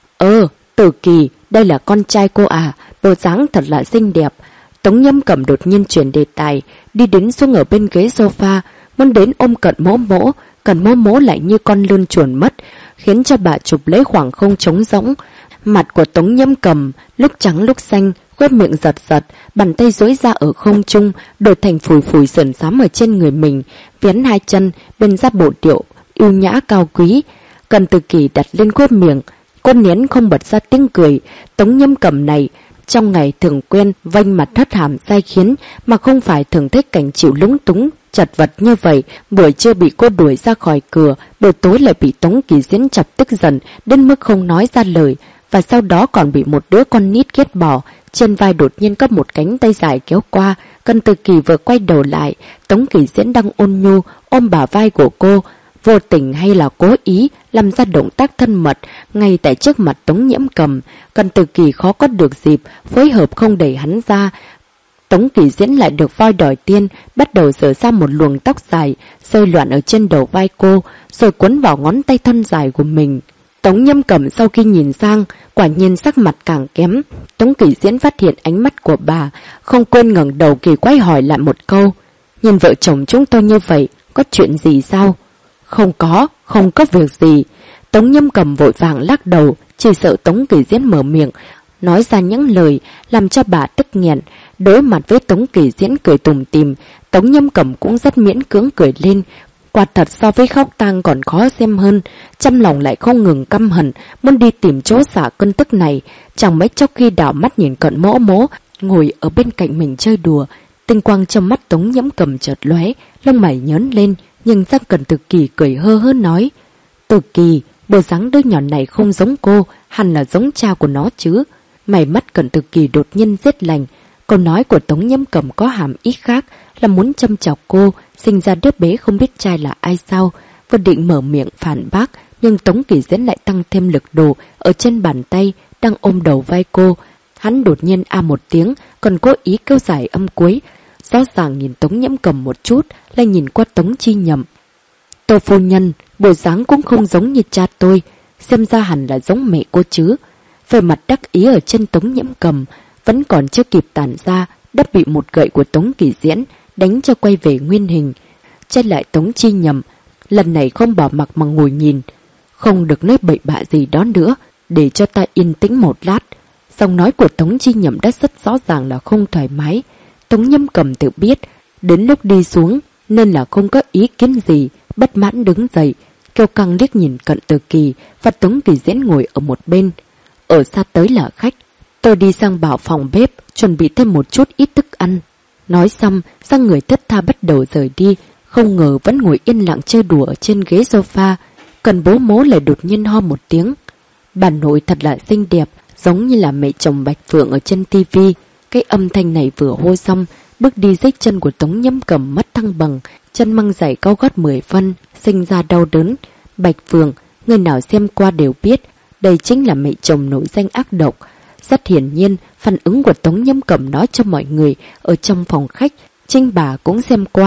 Từ Kỳ, đây là con trai cô à, bộ dáng thật là xinh đẹp. Tống Nhiễm Cẩm đột nhiên chuyển đề tài, đi đến xuống ở bên ghế sofa, muốn đến ôm Cận Mỗ Mỗ. Cận Mỗ Mỗ lại như con lươn chuồn mất, khiến cho bà chụp lấy khoảng không trống rỗng. Mặt của Tống Nhiễm Cẩm lúc trắng lúc xanh, khóe miệng giật giật, bàn tay duỗi ra ở không trung, đổi thành phủi phủi sườn xám ở trên người mình, vén hai chân, bên ra bộ điệu yêu nhã cao quý. Cận Từ Kỳ đặt lên khóe miệng, cô nén không bật ra tiếng cười. Tống Nhiễm Cẩm này trong ngày thường quen vênh mặt thất hàm sai khiến, mà không phải thường thích cảnh chịu lúng túng chật vật như vậy. Buổi trưa bị cô đuổi ra khỏi cửa, buổi tối lại bị Tống Kỳ Diễn chọc tức giận đến mức không nói ra lời, và sau đó còn bị một đứa con nít ghét bỏ. Trên vai đột nhiên có một cánh tay dài kéo qua. Cận Từ Kỳ vừa quay đầu lại, Tống Kỳ Diễn đang ôn nhu ôm bả vai của cô, vô tình hay là cố ý làm ra động tác thân mật ngay tại trước mặt Tống Nhiễm Cẩm. Cận Từ Kỳ khó có được dịp phối hợp không đẩy hắn ra. Tống Kỳ Diễn lại được voi đòi tiên, bắt đầu giở ra một luồng tóc dài rơi loạn ở trên đầu vai cô, rồi quấn vào ngón tay thon dài của mình. Tống Nhiễm Cẩm sau khi nhìn sang, quả nhiên sắc mặt càng kém. Tống Kỳ Diễn phát hiện ánh mắt của bà, không quên ngẩng đầu kỳ quái hỏi lại một câu, nhìn vợ chồng chúng tôi như vậy, có chuyện gì sao? Không có việc gì. Tống Nhiễm Cẩm vội vàng lắc đầu, chỉ sợ Tống Kỳ Diễn mở miệng nói ra những lời làm cho bà tức nghẹn. Đối mặt với Tống Kỳ Diễn cười tủm tỉm, Tống Nhiễm Cẩm cũng rất miễn cưỡng cười lên. Quả thật so với khóc tang còn khó xem hơn, trong lòng lại không ngừng căm hận, muốn đi tìm chỗ xả cơn tức này. Chẳng mấy chốc khi đảo mắt nhìn Cận Mỗ Mỗ ngồi ở bên cạnh mình chơi đùa, tinh quang trong mắt Tống Nhiễm Cẩm chợt lóe, lông mày nhớn lên, nhưng Giang Cận Từ Kỳ cười hơ hớ nói, Từ Kỳ, bộ dáng đứa nhỏ này không giống cô, hẳn là giống cha của nó chứ. Mày mắt Cận Từ Kỳ đột nhiên rét lạnh. Câu nói của Tống Nhiễm Cẩm có hàm ý khác, là muốn châm chọc cô sinh ra đứa bé không biết trai là ai sao. Vừa định mở miệng phản bác, nhưng Tống Kỳ Diễn lại tăng thêm lực độ ở trên bàn tay đang ôm đầu vai cô. Hắn đột nhiên a một tiếng, còn cố ý kêu dài âm cuối. Rõ ràng nhìn Tống Nhiễm Cẩm một chút, lại nhìn qua Tống Chi Nhậm. Tô phu nhân, bộ dáng cũng không giống như cha tôi, xem ra hẳn là giống mẹ cô chứ. Về mặt đắc ý ở chân Tống Nhiễm Cẩm vẫn còn chưa kịp tản ra, đã bị một gậy của Tống Kỳ Diễn đánh cho quay về nguyên hình. Trái lại Tống Chi Nhậm lần này không bỏ mặc mà ngồi nhìn. Không được nói bậy bạ gì đó nữa, để cho ta yên tĩnh một lát. Giọng nói của Tống Chi Nhậm đã rất rõ ràng là không thoải mái. Tống Nhiễm Cẩm tự biết đến lúc đi xuống nên là không có ý kiến gì, bất mãn đứng dậy, kêu căng liếc nhìn Cận Từ Kỳ và Tống Kỳ Diễn ngồi ở một bên. Ở xa tới là khách, tôi đi sang bảo phòng bếp chuẩn bị thêm một chút ít thức ăn. Nói xong, sang người thất tha bắt đầu rời đi, không ngờ vẫn ngồi yên lặng chơi đùa ở trên ghế sofa. Cận Bố Mố lại đột nhiên ho một tiếng. Bà nội thật là xinh đẹp, giống như là mẹ chồng Bạch Phượng ở trên tivi. Cái âm thanh này vừa hô xong, bước đi dếch chân của Tống Nhiễm Cẩm mất thăng bằng, chân măng giày cao gót 10 phân, sinh ra đau đớn. Bạch Phượng, người nào xem qua đều biết, đây chính là mẹ chồng nổi danh ác độc. Rất hiển nhiên, phản ứng của Tống Nhiễm Cẩm nói cho mọi người ở trong phòng khách, chính bà cũng xem qua,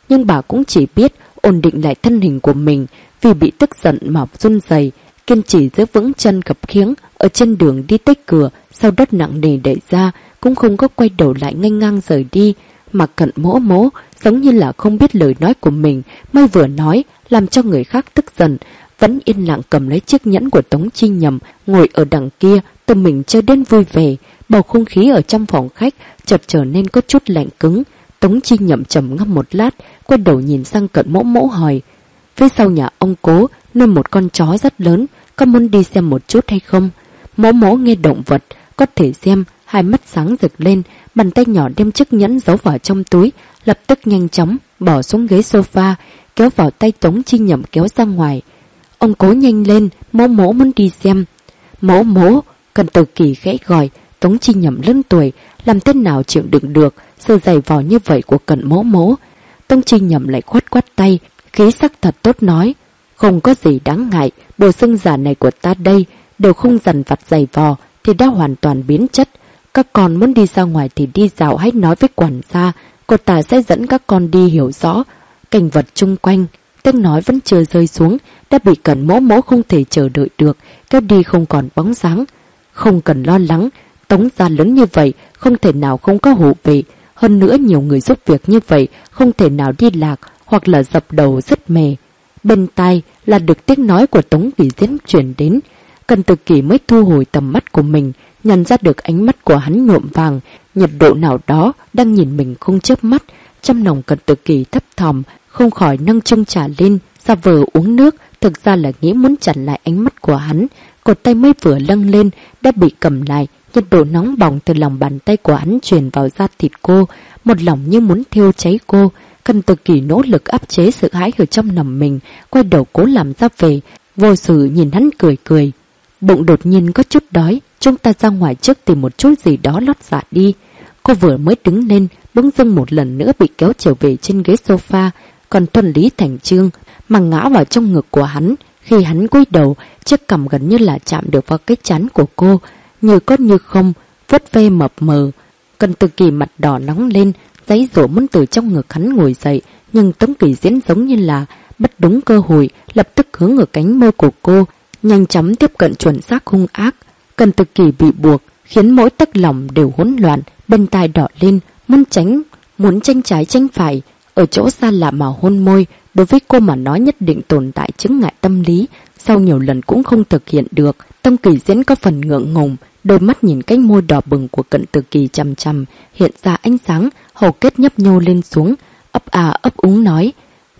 nhưng bà cũng chỉ biết ổn định lại thân hình của mình, vì bị tức giận mà run rẩy, kiên trì giữ vững chân gập khiếng ở trên đường đi tới cửa, sau đất nặng nề đẩy ra, cũng không có quay đầu lại nghênh ngang rời đi. Mà Cận Mỗ Mỗ giống như là không biết lời nói của mình mới vừa nói, làm cho người khác tức giận, vẫn yên lặng cầm lấy chiếc nhẫn của Tống Chi Nhậm, ngồi ở đằng kia, tâm mình chơi đến vui vẻ. Bầu không khí ở trong phòng khách chợt trở nên có chút lạnh cứng. Tống Chi Nhậm trầm ngâm một lát, quay đầu nhìn sang Cận Mỗ Mỗ hỏi: phía sau nhà ông Cố nuôi một con chó rất lớn, có muốn đi xem một chút hay không? Mỗ Mỗ nghe động vật có thể xem, hai mắt sáng rực lên, bàn tay nhỏ đem chiếc nhẫn giấu vào trong túi, lập tức nhanh chóng bỏ xuống ghế sofa, kéo vào tay Tống Chi Nhậm kéo ra ngoài. Ông Cố nhanh lên, Mỗ Mỗ muốn đi xem. Mỗ Mỗ, Cần Tử Kỳ khẽ gọi. Tống Chi Nhậm lớn tuổi, làm thế nào chịu đựng được sự dày vò như vậy của Cận Mỗ Mỗ. Tống Chi Nhậm lại khoát khoát tay, khí sắc thật tốt nói: không có gì đáng ngại, bộ xương giả này của ta đây đều không dằn vặt dày vò thì đã hoàn toàn biến chất. Các con muốn đi ra ngoài thì đi dạo, hãy nói với quản gia, cô ta sẽ dẫn các con đi hiểu rõ cảnh vật chung quanh. Tiếng nói vẫn chưa rơi xuống, đã bị Cận Mỗ Mỗ không thể chờ đợi được kéo đi không còn bóng dáng. Không cần lo lắng, Tống gia lớn như vậy không thể nào không có hộ vệ, hơn nữa nhiều người giúp việc như vậy không thể nào đi lạc hoặc là dập đầu rất mề. Bên tai là được tiếng nói của Tống Kỳ Diễn chuyển đến. Cần Tử Kỳ mới thu hồi tầm mắt của mình, nhận ra được ánh mắt của hắn nhuộm vàng, nhiệt độ nào đó đang nhìn mình không chớp mắt. Trong lòng Cần Tử Kỳ thấp thỏm, không khỏi nâng chung trà lên, ra vờ uống nước, thực ra là nghĩ muốn chặn lại ánh mắt của hắn. Cột tay mới vừa lâng lên đã bị cầm lại, nhiệt độ nóng bỏng từ lòng bàn tay của hắn truyền vào da thịt cô, một lòng như muốn thiêu cháy cô. Cần Tử Kỳ nỗ lực áp chế sự hãi ở trong lòng mình, quay đầu cố làm ra về, vô sự nhìn hắn cười cười. Bụng đột nhiên có chút đói, chúng ta ra ngoài trước tìm một chút gì đó lót dạ đi. Cô vừa mới đứng lên, bỗng dưng một lần nữa bị kéo trở về trên ghế sofa, còn Thuần Lý Thành Trương mà ngã vào trong ngực của hắn. Khi hắn cúi đầu, chiếc cằm gần như là chạm được vào cái trán của cô, như có như không, vuốt ve mập mờ. Cần Tử Kỳ mặt đỏ nóng lên, giãy giụa muốn từ trong ngực hắn ngồi dậy, nhưng Tống Kỳ Diễn giống như là bắt đúng cơ hội, lập tức hướng ở cánh môi của cô, nhanh chóng tiếp cận chuẩn xác hung ác. Cần Tử Kỳ bị buộc, khiến mỗi tấc lòng đều hỗn loạn, bên tai đỏ lên, muốn tranh trái tranh phải, ở chỗ xa lạ mà hôn môi, đối với cô mà nói nhất định tồn tại chứng ngại tâm lý, sau nhiều lần cũng không thực hiện được. Tống Kỳ Diễn có phần ngượng ngùng, đôi mắt nhìn cánh môi đỏ bừng của Cận Tử Kỳ chằm chằm, hiện ra ánh sáng, hầu kết nhấp nhô lên xuống, ấp úng nói: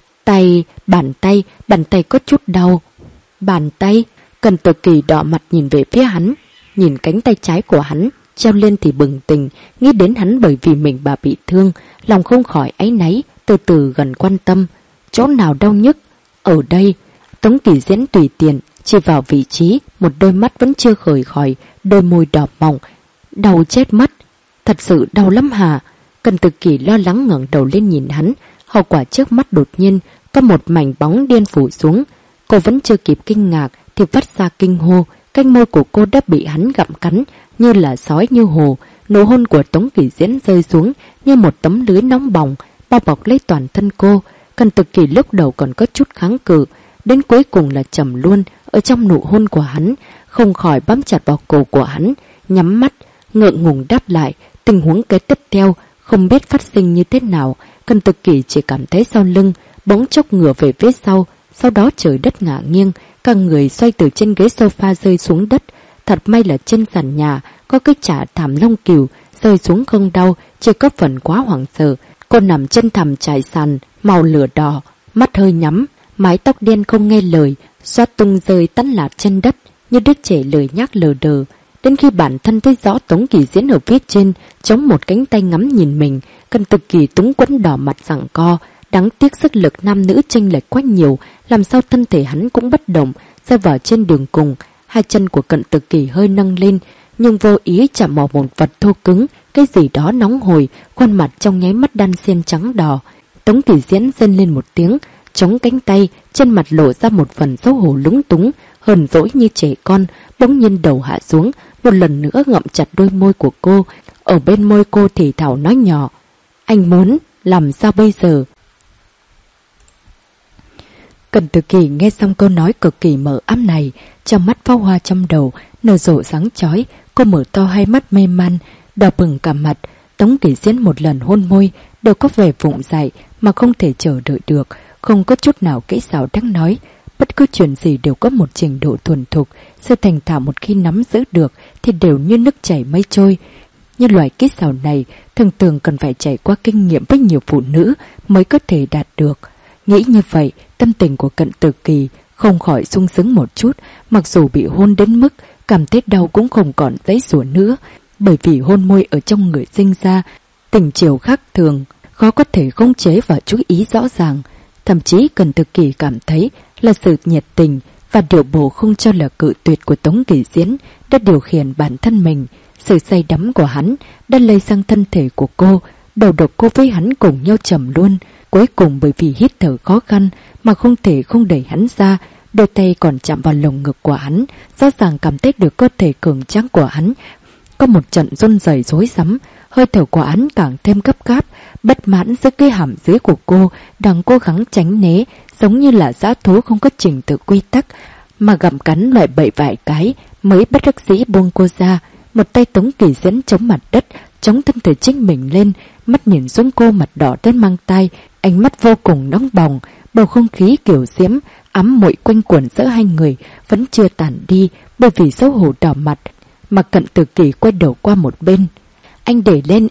bàn tay có chút đau. Bàn tay? Cận Tử Kỳ đỏ mặt nhìn về phía hắn, nhìn cánh tay trái của hắn treo lên thì bừng tỉnh, nghĩ đến hắn bởi vì mình bà bị thương, lòng không khỏi áy náy, từ từ gần quan tâm. Chỗ nào đau nhức? Ở đây. Tống Kỳ Diễn tùy tiện chỉ vào vị trí, một đôi mắt vẫn chưa khởi khỏi, đôi môi đỏ mỏng. Đau chết mất. Thật sự đau lắm hả? Cận Tử Kỳ lo lắng ngẩng đầu lên nhìn hắn, hậu quả trước mắt đột nhiên có một mảnh bóng đen phủ xuống. Cô vẫn chưa kịp kinh ngạc thì phát ra kinh hô, cánh môi của cô đã bị hắn gặm cắn như là sói như hồ. Nụ hôn của Tống Kỳ Diễn rơi xuống như một tấm lưới nóng bỏng, bao bọc lấy toàn thân cô. Cận Tử Kỳ lúc đầu còn có chút kháng cự, đến cuối cùng là trầm luôn ở trong nụ hôn của hắn, không khỏi bám chặt vào cổ của hắn, nhắm mắt ngượng ngùng đáp lại. Tình huống kế tiếp theo không biết phát sinh như thế nào, Cận Tử Kỳ chỉ cảm thấy sau lưng bỗng chốc ngửa về phía sau đó trời đất ngả nghiêng, cả người xoay từ trên ghế sofa rơi xuống đất. Thật may là trên sàn nhà có cái chả thảm lông cừu, rơi xuống không đau, chỉ có phần quá hoảng sợ. Cô nằm trên thảm trải sàn màu lửa đỏ, mắt hơi nhắm, mái tóc đen không nghe lời, xoát tung rơi tán lạc trên đất như đứa trẻ lười nhác lờ đờ. Đến khi bản thân thấy rõ Tống Kỳ Diễn ở phía trên, chống một cánh tay ngắm nhìn mình, Cận Tử Kỳ túng quẫn đỏ mặt giằng co. Đáng tiếc sức lực nam nữ chênh lệch quá nhiều, làm sao thân thể hắn cũng bất động, rơi vào trên đường cùng. Hai chân của Cận Tử Kỳ hơi nâng lên, nhưng vô ý chạm vào một vật thô cứng, cái gì đó nóng hổi, khuôn mặt trong nháy mắt đan xen trắng đỏ. Tống Kỳ Diễn rên lên một tiếng, chống cánh tay, trên mặt lộ ra một phần xấu hổ lúng túng, hờn dỗi như trẻ con. Bỗng nhiên đầu hạ xuống, một lần nữa ngậm chặt đôi môi của cô, ở bên môi cô thì thảo nói nhỏ: anh muốn làm sao bây giờ? Cận Tử Kỳ nghe xong câu nói cực kỳ mờ ám này, trong mắt pháo hoa trong đầu nở rộ sáng chói. Cô mở to hai mắt mê man, đỏ bừng cả mặt. Tống Kỳ Diễn một lần hôn môi đều có vẻ vụng dại mà không thể chờ đợi được, không có chút nào kỹ xảo đáng nói. Bất cứ chuyện gì đều có một trình độ thuần thục, sự thành thạo một khi nắm giữ được thì đều như nước chảy mây trôi. Như loại kỹ xảo này thường thường cần phải trải qua kinh nghiệm với nhiều phụ nữ mới có thể đạt được. Nghĩ như vậy, tâm tình của Cận Tử Kỳ không khỏi sung sướng một chút, mặc dù bị hôn đến mức cảm thấy đau cũng không còn giãy giụa nữa, bởi vì hôn môi ở trong người sinh ra tình chiều khác thường, khó có thể khống chế và chú ý rõ ràng. Thậm chí Cận Tử Kỳ cảm thấy là sự nhiệt tình và điệu bộ không cho là cự tuyệt của Tống Kỳ Diễn đã điều khiển bản thân mình. Sự say đắm của hắn đã lây sang thân thể của cô, đầu độc cô với hắn cùng nhau trầm luôn. Cuối cùng bởi vì hít thở khó khăn mà không thể không đẩy hắn ra, đôi tay còn chạm vào lồng ngực của hắn, rõ ràng cảm thấy được cơ thể cường tráng của hắn có một trận run rẩy rối rắm. Hơi thở của hắn càng thêm gấp gáp, bất mãn giữa cái hàm dưới của cô đang cố gắng tránh né, giống như là dã thú không có trình tự quy tắc mà gặm cắn loại bậy vài cái mới bất đắc dĩ buông cô ra. Một tay Tống Kỳ Diễn chống mặt đất, chống thân thể chính mình lên, mắt nhìn xuống cô mặt đỏ đến mang tai, ánh mắt vô cùng nóng bỏng. Bầu không khí kiểu diễm ấm muội quanh quẩn giữa hai người vẫn chưa tản đi, bởi vì xấu hổ đỏ mặt mà Cận Tử Kỳ quay đầu qua một bên. Anh để lên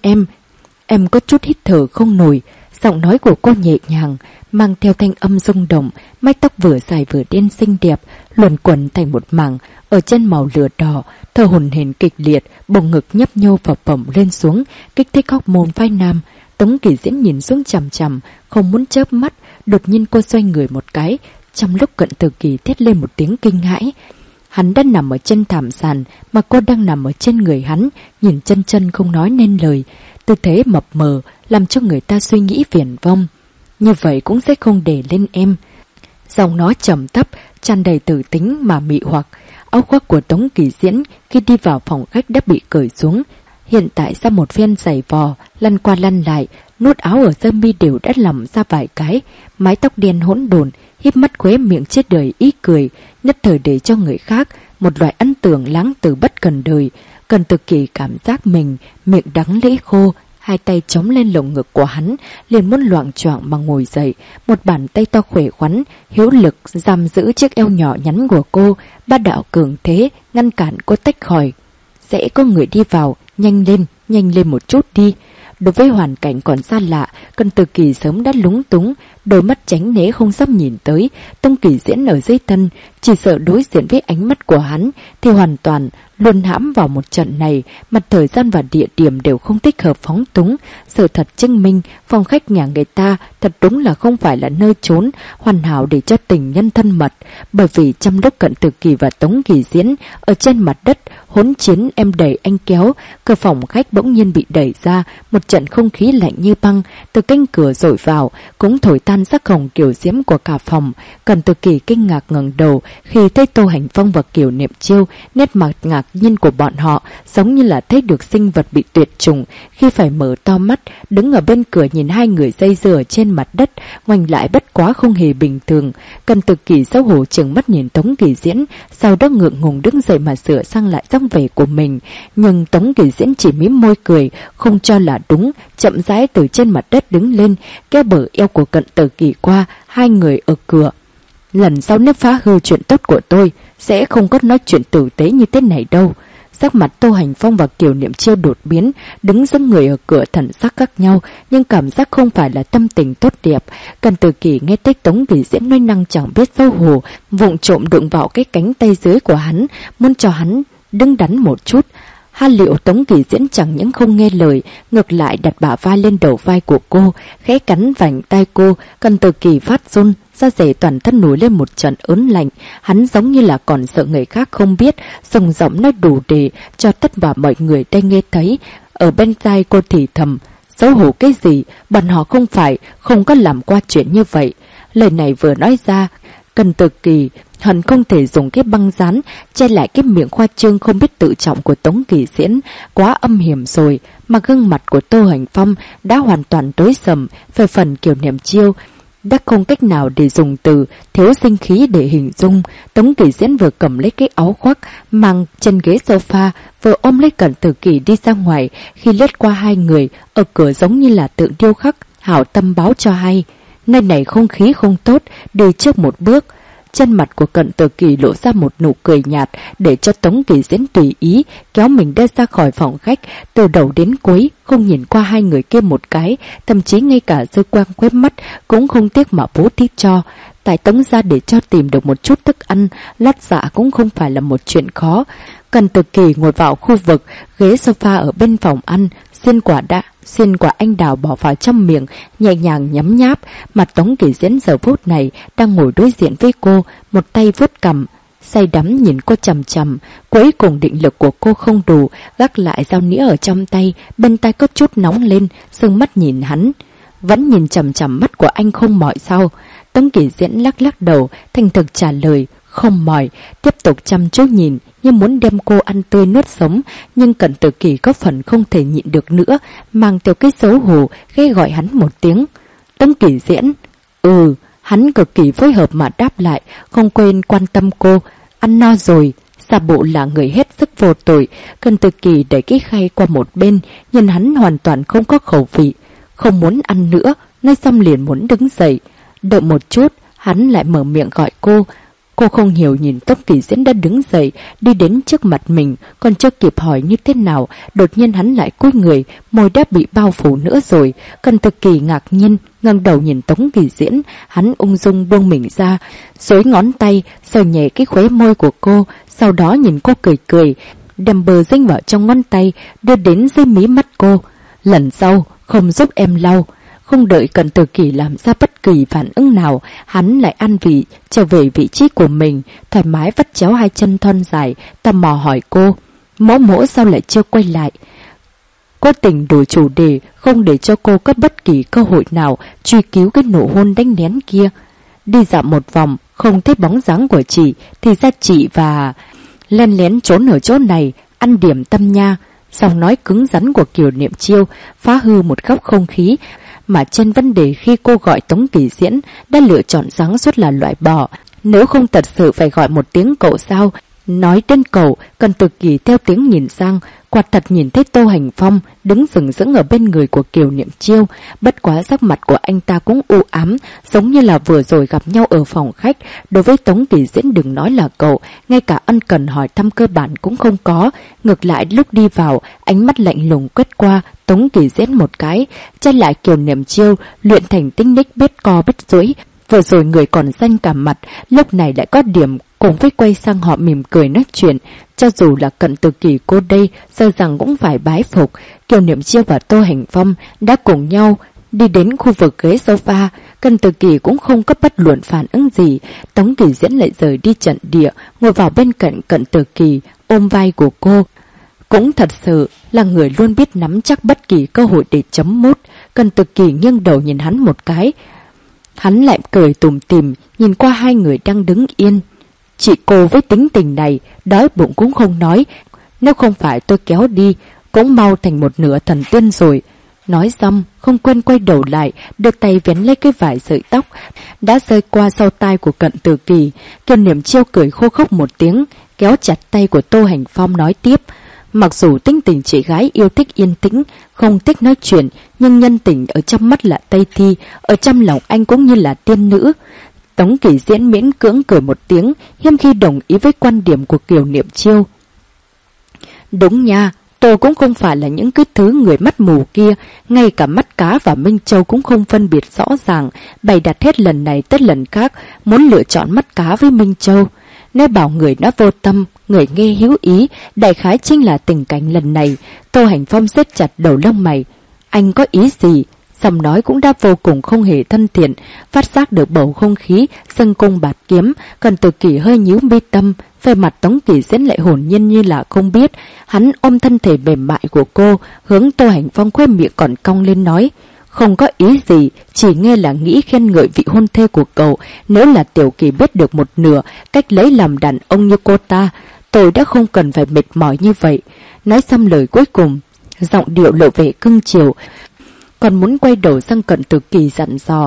em có chút hít thở không nổi. Giọng nói của cô nhẹ nhàng, mang theo thanh âm rung động, mái tóc vừa dài vừa đen xinh đẹp, luồn quẩn thành một mảng ở chân màu lửa đỏ, thở hổn hển kịch liệt, bồng ngực nhấp nhô phập phồng lên xuống, kích thích hormone phái nam. Tống Kỳ Diễn nhìn xuống chằm chằm, không muốn chớp mắt. Đột nhiên cô xoay người một cái, trong lúc Cận Tử Kỳ thét lên một tiếng kinh hãi. Hắn đã nằm ở trên thảm sàn mà cô đang nằm ở trên người hắn, nhìn chân chân không nói nên lời. Tư thế mập mờ làm cho người ta suy nghĩ viển vông. Như vậy cũng sẽ không để lên em. Giọng nói trầm thấp, tràn đầy tử tính mà mị hoặc. Áo khoác của Tống Kỳ Diễn khi đi vào phòng khách đã bị cởi xuống. Hiện tại sau một phen giày vò, lăn qua lăn lại, nút áo ở sơ mi đều đã lỏng ra vài cái, mái tóc đen hỗn độn, híp mắt khóe miệng chết đời ý cười, nhất thời để cho người khác một loại ấn tượng lãng từ bất cần đời. Cận Tử Kỳ cảm giác mình miệng đắng lưỡi khô, hai tay chống lên lồng ngực của hắn, liền muốn loạng choạng mà ngồi dậy. Một bàn tay to khỏe khoắn, hiếu lực giam giữ chiếc eo nhỏ nhắn của cô, bá đạo cường thế ngăn cản cô tách khỏi. Sẽ có người đi vào, nhanh lên một chút đi. Đối với hoàn cảnh còn xa lạ, Cận Tử Kỳ sớm đã lúng túng, đôi mắt tránh né không dám nhìn tới. Tống Kỳ Diễn ở dưới thân, chỉ sợ đối diện với ánh mắt của hắn thì hoàn toàn luôn hãm vào một trận này, mặt thời gian và địa điểm đều không thích hợp phóng túng. Sự thật chứng minh phòng khách nhà người ta thật đúng là không phải là nơi trốn hoàn hảo để cho tình nhân thân mật. Bởi vì trong lúc Cận Tử Kỳ và Tống Kỳ Diễn ở trên mặt đất hỗn chiến em đẩy anh kéo, cửa phòng khách bỗng nhiên bị đẩy ra, một trận không khí lạnh như băng từ cánh cửa dội vào, cũng thổi tan sắc hồng kiểu diễm của cả phòng. Cận Tử Kỳ kinh ngạc ngẩng đầu khi thấy Tô Hành Phong và Kiều Niệm Chiêu, nét mặt ngạc nhiên của bọn họ giống như là thấy được sinh vật bị tuyệt chủng, khi phải mở to mắt đứng ở bên cửa nhìn hai người dây dưa trên mặt đất, ngoảnh lại bất quá không hề bình thường. Cận Tử Kỳ xấu hổ trừng mắt nhìn Tống Kỳ Diễn, sau đó ngượng ngùng đứng dậy mà sửa sang lại dáng vẻ của mình. Nhưng Tống Kỳ Diễn chỉ mím môi cười, không cho là đúng, chậm rãi từ trên mặt đất đứng lên, kéo bờ eo của Cận Tử Kỳ qua. Hai người ở cửa: lần sau nếu phá hư chuyện tốt của tôi, sẽ không có nói chuyện tử tế như thế này đâu. Sắc mặt Tô Hành Phong và Kiều Niệm Chiêu đột biến, đứng giống người ở cửa thần sắc khác nhau, nhưng cảm giác không phải là tâm tình tốt đẹp. Cận Tử Kỳ nghe thấy Tống Kỳ Diễn nói năng chẳng biết xấu hổ, vụng trộm đụng vào cái cánh tay dưới của hắn, muốn cho hắn đứng đắn một chút. Ha liệu Tống Kỳ Diễn chẳng những không nghe lời, ngược lại đặt bả vai lên đầu vai của cô, khẽ cắn vành tay cô. Cận Tử Kỳ phát run, da dẻ toàn thân nổi lên một trận ớn lạnh. Hắn giống như là còn sợ người khác không biết, rồng giọng nói đủ để cho tất cả mọi người đây nghe thấy. Ở bên tai cô thì thầm: xấu hổ cái gì, bọn họ không có làm qua chuyện như vậy. Lời này vừa nói ra, Cận Tử Kỳ hận không thể dùng cái băng dán che lại cái miệng khoa trương không biết tự trọng của Tống Kỳ Diễn, quá âm hiểm rồi. Mà gương mặt của Tô Hành Phong đã hoàn toàn tối sầm. Về phần Kiều Niệm Chiêu, đã không cách nào để dùng từ thiếu sinh khí để hình dung. Tống Kỳ Diễn vừa cầm lấy cái áo khoác mang trên ghế sofa, vừa ôm lấy Cận Tử Kỳ đi ra ngoài. Khi lướt qua hai người, ở cửa giống như là tượng điêu khắc, hảo tâm báo cho hay. Nơi này không khí không tốt, đi trước một bước. Trên mặt của Cận Tử Kỳ lộ ra một nụ cười nhạt để cho Tống Kỳ Diễn tùy ý kéo mình đi ra khỏi phòng khách, từ đầu đến cuối không nhìn qua hai người kia một cái, thậm chí ngay cả dư quang quét mắt cũng không tiếc mà bố thí cho. Tại Tống gia để cho tìm được một chút thức ăn, lót dạ cũng không phải là một chuyện khó. Cận Tử Kỳ ngồi vào khu vực ghế sofa ở bên phòng ăn, xiên quả anh đào bỏ vào trong miệng, nhẹ nhàng nhấm nháp. Mặt Tống Kỳ Diễn giờ phút này đang ngồi đối diện với cô, một tay vuốt cằm, say đắm nhìn cô chằm chằm. Cuối cùng định lực của cô không đủ, gác lại dao nĩa ở trong tay, bên tai có chút nóng lên, sưng mắt nhìn hắn. Vẫn nhìn chằm chằm mắt của anh không mỏi sao? Tống Kỳ Diễn lắc lắc đầu, thành thực trả lời, không mỏi, tiếp tục chăm chú nhìn như muốn đem cô ăn tươi nuốt sống. Nhưng Cận Tử Kỳ có phần không thể nhịn được nữa, mang theo cái xấu hổ ghé gọi hắn một tiếng. Tống Kỳ Diễn. Hắn cực kỳ phối hợp mà đáp lại, không quên quan tâm cô. Ăn no rồi. Giả bộ là người hết sức vô tội. Cận Tử Kỳ đẩy cái khay qua một bên, nhìn hắn hoàn toàn không có khẩu vị, không muốn ăn nữa. Nói xong liền muốn đứng dậy. Đợi một chút, hắn lại mở miệng gọi cô. Cô không hiểu nhìn Tống Kỳ Diễn đã đứng dậy, đi đến trước mặt mình, còn chưa kịp hỏi như thế nào, đột nhiên hắn lại cúi người, môi đã bị bao phủ nữa rồi. Cận Tử Kỳ ngạc nhiên, ngẩng đầu nhìn Tống Kỳ Diễn, hắn ung dung buông mình ra, duỗi ngón tay, sờ nhẹ cái khóe môi của cô, sau đó nhìn cô cười cười, đem bờ dính vào trong ngón tay, đưa đến dưới mí mắt cô. Lần sau, không giúp em lau. Không đợi Cận Tử Kỳ làm ra bất kỳ phản ứng nào, hắn lại an vị, trở về vị trí của mình, thoải mái vắt chéo hai chân thon dài, tò mò hỏi cô. Mỗ sao lại chưa quay lại? Cố tình đổi chủ đề, không để cho cô có bất kỳ cơ hội nào truy cứu cái nụ hôn đánh nén kia. Đi dạo một vòng, không thấy bóng dáng của chị, thì ra chị và len lén trốn ở chỗ này, ăn điểm tâm nha. Giọng nói cứng rắn của Kiều Niệm Chiêu phá hư một góc không khí mà trên vấn đề khi cô gọi Tống Kỳ Diễn đã lựa chọn sáng suốt là loại bỏ. Nếu không thật sự phải gọi một tiếng cậu sao? Nói đến cậu, Cận Tử Kỳ theo tiếng nhìn sang, quả thật nhìn thấy Tô Hành Phong đứng sừng sững ở bên người của Kiều Niệm Chiêu. Bất quá sắc mặt của anh ta cũng u ám, giống như là vừa rồi gặp nhau ở phòng khách. Đối với Tống Kỳ Diễn đừng nói là cậu, ngay cả ân cần hỏi thăm cơ bản cũng không có. Ngược lại lúc đi vào, ánh mắt lạnh lùng quét qua Tống Kỳ Diễn một cái, trái lại Kiều Niệm Chiêu luyện thành tinh ních biết co biết duỗi. Vừa rồi người còn xanh cả mặt, lúc này lại có điểm cùng với quay sang họ mỉm cười nói chuyện. Cho dù là Cận Tử Kỳ cô đây, sợ rằng cũng phải bái phục. Kiều Niệm Chiêu và Tô Hành Phong đã cùng nhau đi đến khu vực ghế sofa. Cận Tử Kỳ cũng không có bất luận phản ứng gì. Tống Kỳ Diễn lại rời đi trận địa, ngồi vào bên cạnh Cận Tử Kỳ, ôm vai của cô. Cũng thật sự là người luôn biết nắm chắc bất kỳ cơ hội để chấm mút. Cận Tử Kỳ nghiêng đầu nhìn hắn một cái. Hắn lại cười tủm tỉm nhìn qua hai người đang đứng yên. Chị cô với tính tình này, đói bụng cũng không nói. Nếu không phải tôi kéo đi, cũng mau thành một nửa thần tiên rồi. Nói xong, không quên quay đầu lại, đưa tay vén lấy cái vải sợi tóc đã rơi qua sau tai của Cận Tử Kỳ. Kiều Niệm Chiêu cười khô khốc một tiếng, kéo chặt tay của Tô Hành Phong nói tiếp. Mặc dù tính tình chị gái yêu thích yên tĩnh, không thích nói chuyện, nhưng nhân tình ở trong mắt là Tây Thi, ở trong lòng anh cũng như là tiên nữ. Tống Kỳ Diễn miễn cưỡng cười một tiếng, hiếm khi đồng ý với quan điểm của Kiều Niệm Chiêu. Đúng nha, tôi cũng không phải là những cái thứ người mắt mù kia, ngay cả mắt cá và Minh Châu cũng không phân biệt rõ ràng, bày đặt hết lần này tới lần khác, muốn lựa chọn mắt cá với Minh Châu. Nếu bảo người nó vô tâm, người nghe hữu ý, đại khái chính là tình cảnh lần này. Tô Hành Phong siết chặt đầu lông mày. Anh có ý gì? Giọng nói cũng đã vô cùng không hề thân thiện, phát giác được bầu không khí sân cung bạt kiếm. Cận Tử Kỳ hơi nhíu mi tâm, về mặt Tống Kỳ Diễn lại hồn nhiên như là không biết. Hắn ôm thân thể mềm mại của cô, hướng Tô Hành Phong khóe miệng còn cong lên nói. Không có ý gì, chỉ nghe là nghĩ khen ngợi vị hôn thê của cậu. Nếu là Tiểu Kỳ biết được một nửa cách lấy làm đàn ông như cô ta, tôi đã không cần phải mệt mỏi như vậy. Nói xong lời cuối cùng, giọng điệu lộ vẻ cưng chiều, còn muốn quay đầu sang Cận Tử Kỳ dặn dò.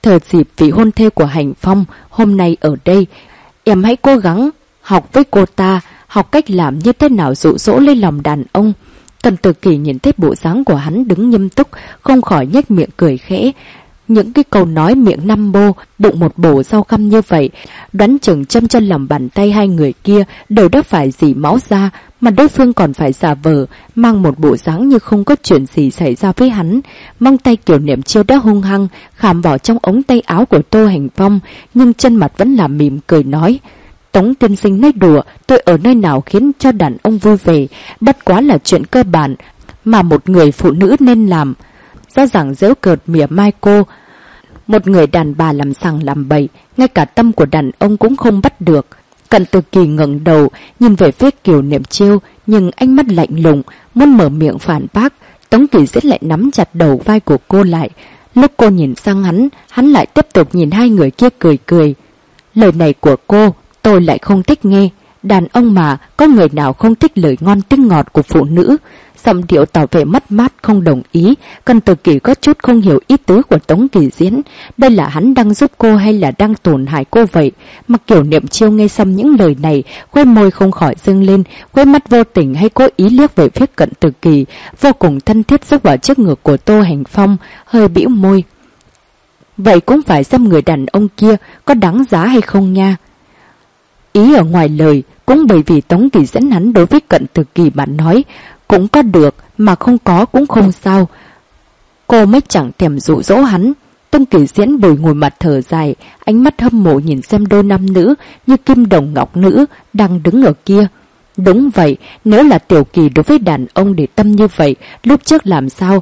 Thời dịp vị hôn thê của Hành Phong hôm nay ở đây, em hãy cố gắng học với cô ta, học cách làm như thế nào dụ dỗ lấy lòng đàn ông. Tần Tử Kỳ nhìn thấy bộ dáng của hắn đứng nghiêm túc, không khỏi nhếch miệng cười khẽ. Những cái câu nói miệng năm bô, bụng một bổ rau khăm như vậy, đoán chừng châm cho lòng bàn tay hai người kia đều đã phải dỉ máu ra, mà đối phương còn phải giả vờ, mang một bộ dáng như không có chuyện gì xảy ra với hắn. Mong tay Kiều Niệm Chiêu đã hung hăng, khảm vào trong ống tay áo của Tô Hành Phong, nhưng chân mặt vẫn là mỉm cười nói. Tống tiên sinh nói đùa, tôi ở nơi nào khiến cho đàn ông vui vẻ, bất quá là chuyện cơ bản mà một người phụ nữ nên làm. Rõ ràng giễu cợt mỉa mai cô. Một người đàn bà làm sằng làm bậy, ngay cả tâm của đàn ông cũng không bắt được. Cận Từ Kỳ ngẩng đầu, nhìn về phía Kiều Niệm Chiêu, nhưng ánh mắt lạnh lùng, muốn mở miệng phản bác. Tống Kỳ Diễn lại nắm chặt đầu vai của cô lại. Lúc cô nhìn sang hắn lại tiếp tục nhìn hai người kia cười cười. Lời này của cô, tôi lại không thích nghe. Đàn ông mà, có người nào không thích lời ngon tiếng ngọt của phụ nữ? Giọng điệu tỏ vẻ mất mát không đồng ý. Cận Từ Kỳ có chút không hiểu ý tứ của Tống Kỳ Diễn. Đây là hắn đang giúp cô hay là đang tổn hại cô vậy? Mặc Kiều Niệm Chiêu nghe xong những lời này, khóe môi không khỏi dâng lên, khóe mắt vô tình hay cố ý liếc về phía Cận Từ Kỳ, vô cùng thân thiết giúp vào trước ngực của Tô Hành Phong, hơi bĩu môi. Vậy cũng phải xem người đàn ông kia có đáng giá hay không nha. Ý ở ngoài lời, cũng bởi vì Tống Kỳ Diễn hắn đối với Cận Từ Kỳ mà nói, cũng có được, mà không có cũng không sao. Cô mới chẳng thèm dụ dỗ hắn. Tống Kỳ Diễn bồi ngồi mặt thở dài, ánh mắt hâm mộ nhìn xem đôi nam nữ như kim đồng ngọc nữ đang đứng ở kia. Đúng vậy, nếu là Tiểu Kỳ đối với đàn ông để tâm như vậy, lúc trước làm sao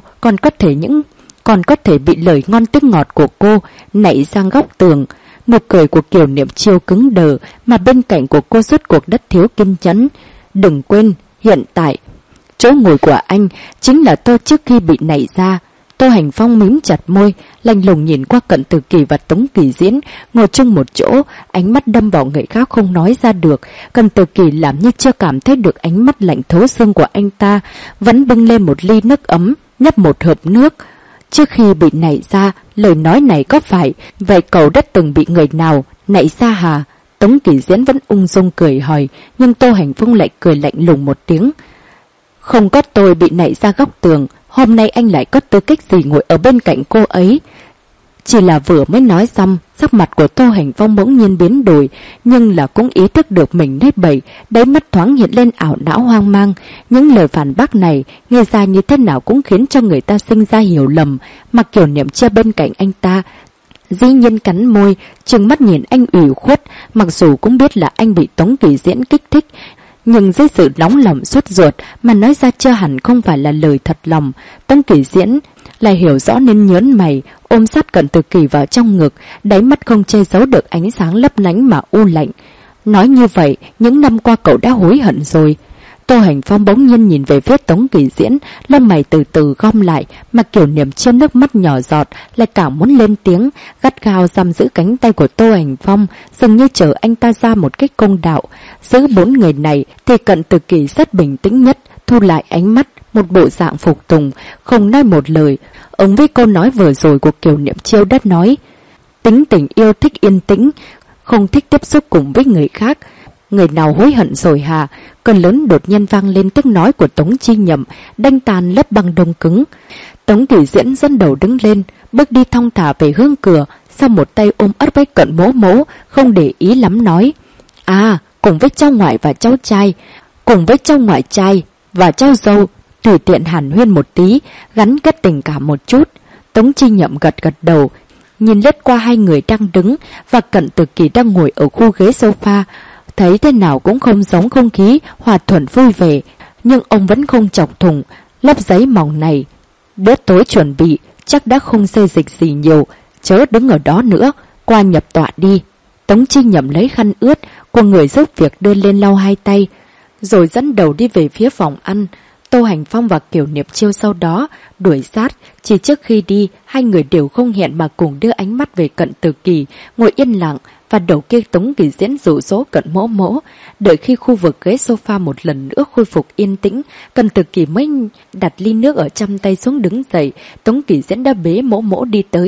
còn có thể bị lời ngon tiếng ngọt của cô nảy sang góc tường. Nụ cười của Kiều Niệm Chiêu cứng đờ, mà bên cạnh của cô rốt cuộc đất thiếu kiên nhẫn. Đừng quên, hiện tại chỗ ngồi của anh chính là tôi trước khi bị nảy ra. Tô Hành Phong mím chặt môi, lạnh lùng nhìn qua Cận Từ Kỳ và Tống Kỳ Diễn ngồi chung một chỗ, ánh mắt đâm vào người khác không nói ra được. Cận Từ Kỳ làm như chưa cảm thấy được ánh mắt lạnh thấu xương của anh ta, vẫn bưng lên một ly nước ấm, nhấp một hớp nước. Trước khi bị nảy ra, lời nói này có phải, vậy cậu đã từng bị người nào nảy ra hả? Tống Kỳ Diễn vẫn ung dung cười hỏi, nhưng Tô Hành Phong lại cười lạnh lùng một tiếng. Không có tôi bị nảy ra góc tường, hôm nay anh lại có tư cách gì ngồi ở bên cạnh cô ấy? Chỉ là vừa mới nói xong, sắc mặt của Tô Hành Phong bỗng nhiên biến đổi, nhưng là cũng ý thức được mình nói bậy, đáy mắt thoáng hiện lên ảo não hoang mang. Những lời phản bác này, nghe ra như thế nào cũng khiến cho người ta sinh ra hiểu lầm, mà Kiều Niệm Chiêu bên cạnh anh ta dĩ nhiên cắn môi, trừng mắt nhìn anh ủy khuất, mặc dù cũng biết là anh bị Tống Kỳ Diễn kích thích, nhưng dưới sự nóng lòng sốt ruột mà nói ra chưa hẳn không phải là lời thật lòng. Tống Kỳ Diễn lại hiểu rõ nên nhớn mày, ôm sát Cận Từ Kỳ vào trong ngực, đáy mắt không che giấu được ánh sáng lấp lánh mà u lạnh. Nói như vậy, những năm qua cậu đã hối hận rồi. Tô Hành Phong bỗng nhiên nhìn về phía Tống Kỳ Diễn, lông mày từ từ gom lại, mà Kiều Niệm Chiêu nước mắt nhỏ giọt, lại càng muốn lên tiếng, gắt gao giam giữ cánh tay của Tô Hành Phong, dường như chờ anh ta ra một cách công đạo. Giữ bốn người này thì Cận Từ Kỳ rất bình tĩnh nhất, thu lại ánh mắt, một bộ dạng phục tùng, không nói một lời. Ứng với câu nói vừa rồi của Kiều Niệm Chiêu đã nói, tính tình yêu thích yên tĩnh, không thích tiếp xúc cùng với người khác. Người nào hối hận rồi hả? Cơn lớn đột nhiên vang lên tiếng nói của Tống Chi Nhậm, đanh tàn lớp băng đông cứng. Tống Kỳ Diễn dẫn đầu đứng lên, bước đi thong thả về hướng cửa, sau một tay ôm ấp với Cận Mỗ Mỗ, không để ý lắm nói. À, cùng với cháu ngoại và cháu trai, cùng với cháu ngoại trai và cháu dâu, tùy tiện hàn huyên một tí, gắn kết tình cảm một chút. Tống Chi Nhậm gật gật đầu, nhìn lướt qua hai người đang đứng và Cận Từ Kỳ đang ngồi ở khu ghế sofa, thấy thế nào cũng không giống không khí hòa thuận vui vẻ, nhưng ông vẫn không chọc thủng lớp giấy mỏng này. Bữa tối chuẩn bị, chắc đã không xê dịch gì nhiều, chớ đứng ở đó nữa, qua nhập tọa đi. Tống Chi Nhậm lấy khăn ướt của người giúp việc đưa lên lau hai tay, rồi dẫn đầu đi về phía phòng ăn. Tô Hành Phong và Kiều Niệm Chiêu sau đó đuổi sát, chỉ trước khi đi, hai người đều không hẹn mà cùng đưa ánh mắt về Cận Từ Kỳ, ngồi yên lặng, và đầu kia Tống Kỳ Diễn dụ dỗ Cận Mỗ Mỗ. Đợi khi khu vực ghế sofa một lần nữa khôi phục yên tĩnh, Cận Từ Kỳ mới đặt ly nước ở trong tay xuống đứng dậy. Tống Kỳ Diễn đã bế Mỗ Mỗ đi tới.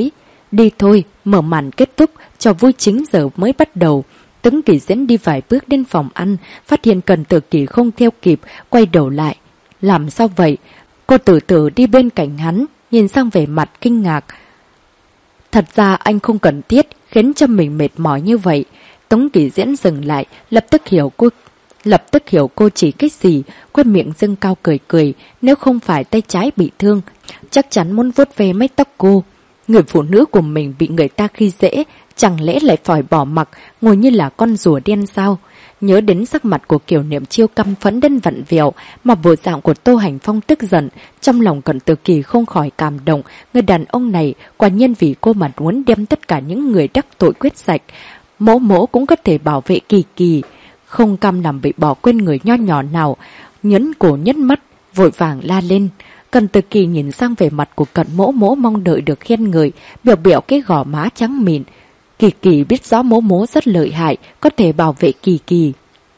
Đi thôi, mở màn kết thúc, trò vui chính giờ mới bắt đầu. Tống Kỳ Diễn đi vài bước đến phòng ăn, phát hiện Cần Tử Kỳ không theo kịp, quay đầu lại. Làm sao vậy? Cô từ từ đi bên cạnh hắn, nhìn sang vẻ mặt kinh ngạc. Thật ra anh không cần thiết khiến cho mình mệt mỏi như vậy. Tống Kỳ Diễn dừng lại, lập tức hiểu cô chỉ cái gì, quét miệng dâng cao cười cười. Nếu không phải tay trái bị thương, chắc chắn muốn vuốt ve mái tóc cô. Người phụ nữ của mình bị người ta khi dễ, chẳng lẽ lại phải bỏ mặc, ngồi như là con rùa đen sao? Nhớ đến sắc mặt của Kiều Niệm Chiêu căm phẫn đến vặn vẹo, mà bộ dạng của Tô Hành Phong tức giận, trong lòng Cận Tử Kỳ không khỏi cảm động. Người đàn ông này quả nhiên vì cô mà muốn đem tất cả những người đắc tội quyết sạch. Mỗ mỗ cũng có thể bảo vệ Kỳ Kỳ, không cam lòng bị bỏ quên người nho nhỏ nào. Nhấn cổ nhấc mắt, vội vàng la lên. Cận Tử Kỳ nhìn sang vẻ mặt của Cận mỗ mỗ mong đợi được khen ngợi, biểu biểu cái gò má trắng mịn. Kỳ Kỳ biết rõ mỗ mỗ rất lợi hại, có thể bảo vệ Kỳ Kỳ.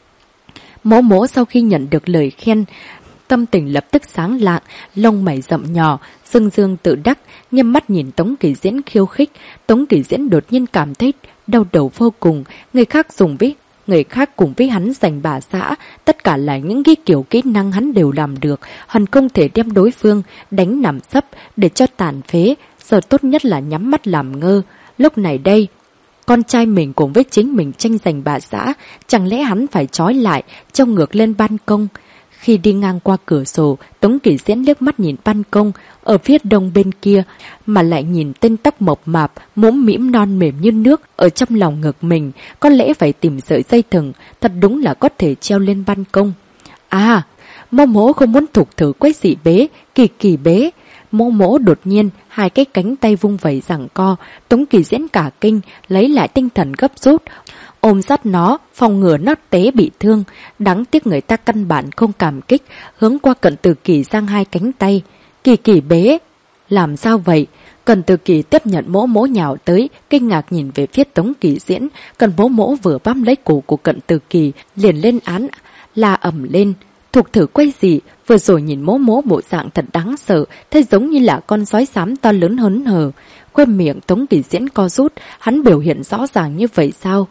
Mỗ mỗ sau khi nhận được lời khen, tâm tình lập tức sáng lạng, lông mày rậm nhỏ, dương dương tự đắc, nghiêm mắt nhìn Tống Kỳ Diễn khiêu khích. Tống Kỳ Diễn đột nhiên cảm thấy đau đầu vô cùng. Người khác cùng với hắn giành bà xã, tất cả là những cái kiểu kỹ năng hắn đều làm được, hắn không thể đem đối phương đánh nằm sấp để cho tàn phế, giờ tốt nhất là nhắm mắt làm ngơ. Lúc này đây, con trai mình cùng với chính mình tranh giành bà xã, chẳng lẽ hắn phải trói lại, trông ngược lên ban công? Khi đi ngang qua cửa sổ, Tống Kỳ Diễn liếc mắt nhìn ban công, ở phía đông bên kia, mà lại nhìn tên tóc mộc mạp, mũm mĩm non mềm như nước ở trong lòng ngực mình, có lẽ phải tìm sợi dây thừng, thật đúng là có thể treo lên ban công. À, mô mỗ không muốn thục thử quấy dị bế, Kỳ Kỳ bế. Mô mỗ đột nhiên, hai cái cánh tay vung vẩy giằng co, Tống Kỳ Diễn cả kinh, lấy lại tinh thần gấp rút, ôm sát nó, phòng ngừa nó té bị thương. Đáng tiếc người ta căn bản không cảm kích, hướng qua Cận Tử Kỳ giang hai cánh tay. Kỳ Kỳ bế. Làm sao vậy? Cận Tử Kỳ tiếp nhận mỗ mỗ nhào tới, kinh ngạc nhìn về phía Tống Kỳ Diễn. Cần mỗ mỗ vừa bám lấy cổ của Cận Tử Kỳ, liền lên án, la ầm lên. Thục thử quay gì? Vừa rồi nhìn mỗ mỗ bộ dạng thật đáng sợ, thấy giống như là con sói xám to lớn hớn hở. Khoe miệng Tống Kỳ Diễn co rút, hắn biểu hiện rõ ràng như vậy sao?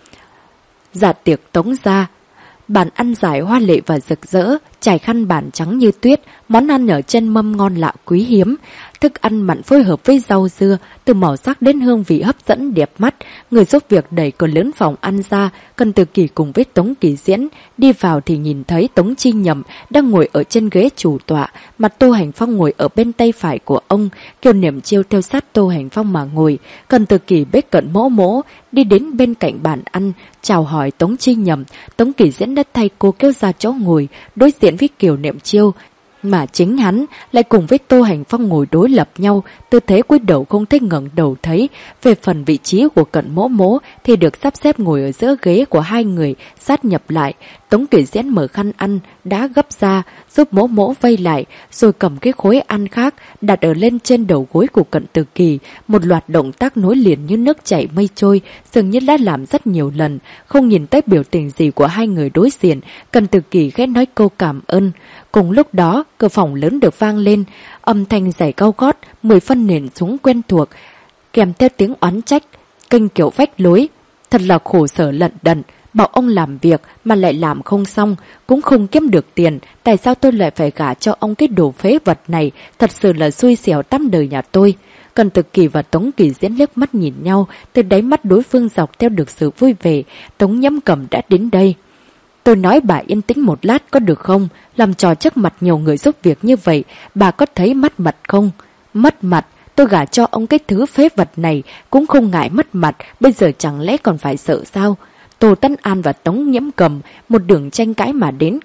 Dạ tiệc Tống gia, bàn ăn dài hoa lệ và rực rỡ, trải khăn bàn trắng như tuyết, món ăn ở trên mâm ngon lạ quý hiếm. Thức ăn mặn phối hợp với rau dưa, từ màu sắc đến hương vị hấp dẫn đẹp mắt. Người giúp việc đẩy cửa lớn phòng ăn ra, Cận Tử Kỳ cùng với Tống Kỳ Diễn. Đi vào thì nhìn thấy Tống Chi Nhậm đang ngồi ở trên ghế chủ tọa, mặt Tô Hành Phong ngồi ở bên tay phải của ông. Kiều Niệm Chiêu theo sát Tô Hành Phong mà ngồi. Cận Tử Kỳ bế Cận mỗ mỗ, đi đến bên cạnh bàn ăn, chào hỏi Tống Chi Nhậm. Tống Kỳ Diễn đã thay cô kéo ra chỗ ngồi, đối diện với Kiều Niệm Chiêu. Mà chính hắn lại cùng với Tô Hành Phong ngồi đối lập nhau, tư thế cúi đầu không thích ngẩng đầu thấy. Về phần vị trí của Cận mỗ mỗ thì được sắp xếp ngồi ở giữa ghế của hai người, sát nhập lại. Tống Kỳ Diễn mở khăn ăn đã gấp ra, giúp mỗ mỗ vây lại, rồi cầm cái khối ăn khác đặt ở lên trên đầu gối của Cận Tử Kỳ. Một loạt động tác nối liền như nước chảy mây trôi, dường như đã làm rất nhiều lần. Không nhìn tới biểu tình gì của hai người đối diện, Cận Tử Kỳ khẽ nói câu cảm ơn. Cùng lúc đó, cửa phòng lớn được vang lên, âm thanh giày cao gót, 10 phân nền xuống quen thuộc, kèm theo tiếng oán trách, kênh kiểu vách lối. Thật là khổ sở lận đận, bảo ông làm việc mà lại làm không xong, cũng không kiếm được tiền, tại sao tôi lại phải gả cho ông cái đồ phế vật này, thật sự là xui xẻo tăm đời nhà tôi. Cận Tử Kỳ và Tống Kỳ Diễn liếc mắt nhìn nhau, từ đáy mắt đối phương dọc theo được sự vui vẻ. Tống Nhâm Cầm đã đến đây. Tôi nói bà yên tĩnh một lát có được không? Làm trò trước mặt nhiều người giúp việc như vậy, bà có thấy mất mặt không? Mất mặt? Tôi gả cho ông cái thứ phế vật này cũng không ngại mất mặt, bây giờ chẳng lẽ còn phải sợ sao? Tô Tấn An và Tống Nhiễm Cầm một đường tranh cãi mà đến,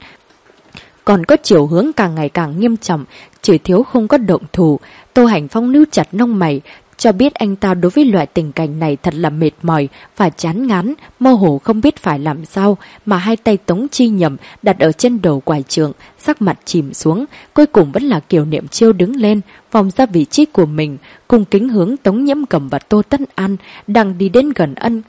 còn có chiều hướng càng ngày càng nghiêm trọng, chỉ thiếu không có động thủ. Tô Hành Phong níu chặt lông mày, cho biết anh ta đối với loại tình cảnh này thật là mệt mỏi và chán ngán, mơ hồ không biết phải làm sao, mà hai tay Tống Chi Nhậm đặt ở trên đầu quải trượng, sắc mặt chìm xuống. Cuối cùng vẫn là Kiều Niệm Chiêu đứng lên, vòng ra vị trí của mình, cùng kính hướng Tống Nhiễm Cầm và Tô Tấn An đang đi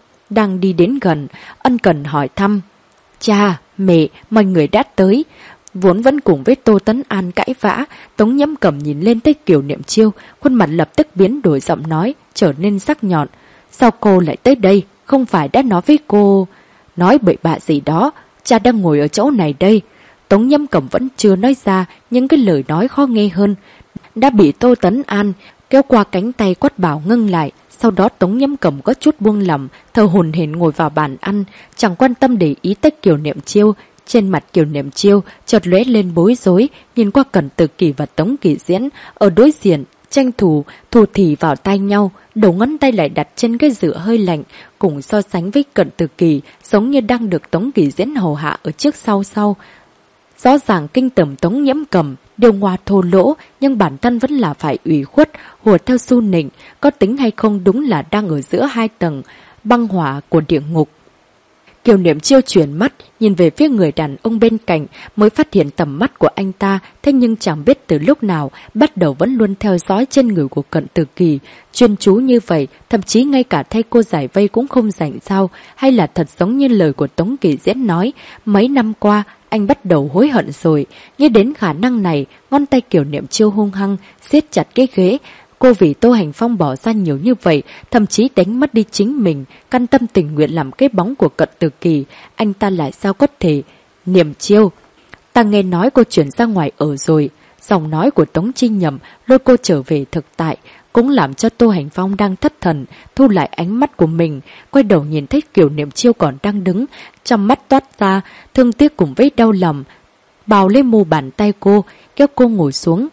đến gần, ân cần hỏi thăm. Cha, mẹ, mọi người đã tới. Vốn vẫn cùng với Tô Tấn An cãi vã, Tống Nhiễm Cầm nhìn lên tới Kiều Niệm Chiêu, khuôn mặt lập tức biến đổi, giọng nói trở nên sắc nhọn. Sao cô lại tới đây? Không phải đã nói với cô... Nói bậy bạ gì đó, cha đang ngồi ở chỗ này đây. Tống Nhiễm Cầm vẫn chưa nói ra những cái lời nói khó nghe hơn. Đã bị Tô Tấn An kéo qua cánh tay quát bảo ngưng lại. Sau đó Tống Nhiễm Cầm có chút buông lỏng, thở hổn hển ngồi vào bàn ăn, chẳng quan tâm để ý tới Kiều Niệm Chiêu. Trên mặt Kiều Niệm Chiêu chợt lóe lên bối rối, nhìn qua Cẩn Từ Kỳ và Tống Kỳ Diễn ở đối diện, tranh thủ thì vào tay nhau, đầu ngón tay lại đặt trên cái dựa hơi lạnh, cùng so sánh với Cẩn Từ Kỳ, giống như đang được Tống Kỳ Diễn hầu hạ ở trước sau. Rõ ràng kinh tởm Tống Nhiễm Cầm, điều hòa thô lỗ, nhưng bản thân vẫn là phải ủy khuất, hùa theo xu nịnh, có tính hay không đúng là đang ở giữa hai tầng băng hỏa của địa ngục. Kiều Niệm Chiêu chuyển mắt, nhìn về phía người đàn ông bên cạnh, mới phát hiện tầm mắt của anh ta, thế nhưng chẳng biết từ lúc nào, bắt đầu vẫn luôn theo dõi trên người của Cận Từ Kỳ. Chuyên chú như vậy, thậm chí ngay cả thay cô giải vây cũng không rảnh sao, hay là thật giống như lời của Tống Kỳ Diễn nói, mấy năm qua, anh bắt đầu hối hận rồi. Nghĩ đến khả năng này, ngón tay Kiều Niệm Chiêu hung hăng, siết chặt cái ghế. Cô vì Tô Hành Phong bỏ ra nhiều như vậy, thậm chí đánh mất đi chính mình, căn tâm tình nguyện làm cái bóng của Cận Từ Kỳ, anh ta lại sao có thể? Niệm Chiêu, ta nghe nói cô chuyển ra ngoài ở rồi. Giọng nói của Tống Chi Nhậm lôi cô trở về thực tại, cũng làm cho Tô Hành Phong đang thất thần, thu lại ánh mắt của mình, quay đầu nhìn thấy Kiều Niệm Chiêu còn đang đứng, trong mắt toát ra thương tiếc cùng với đau lòng, bào lên mu bàn tay cô, kéo cô ngồi xuống.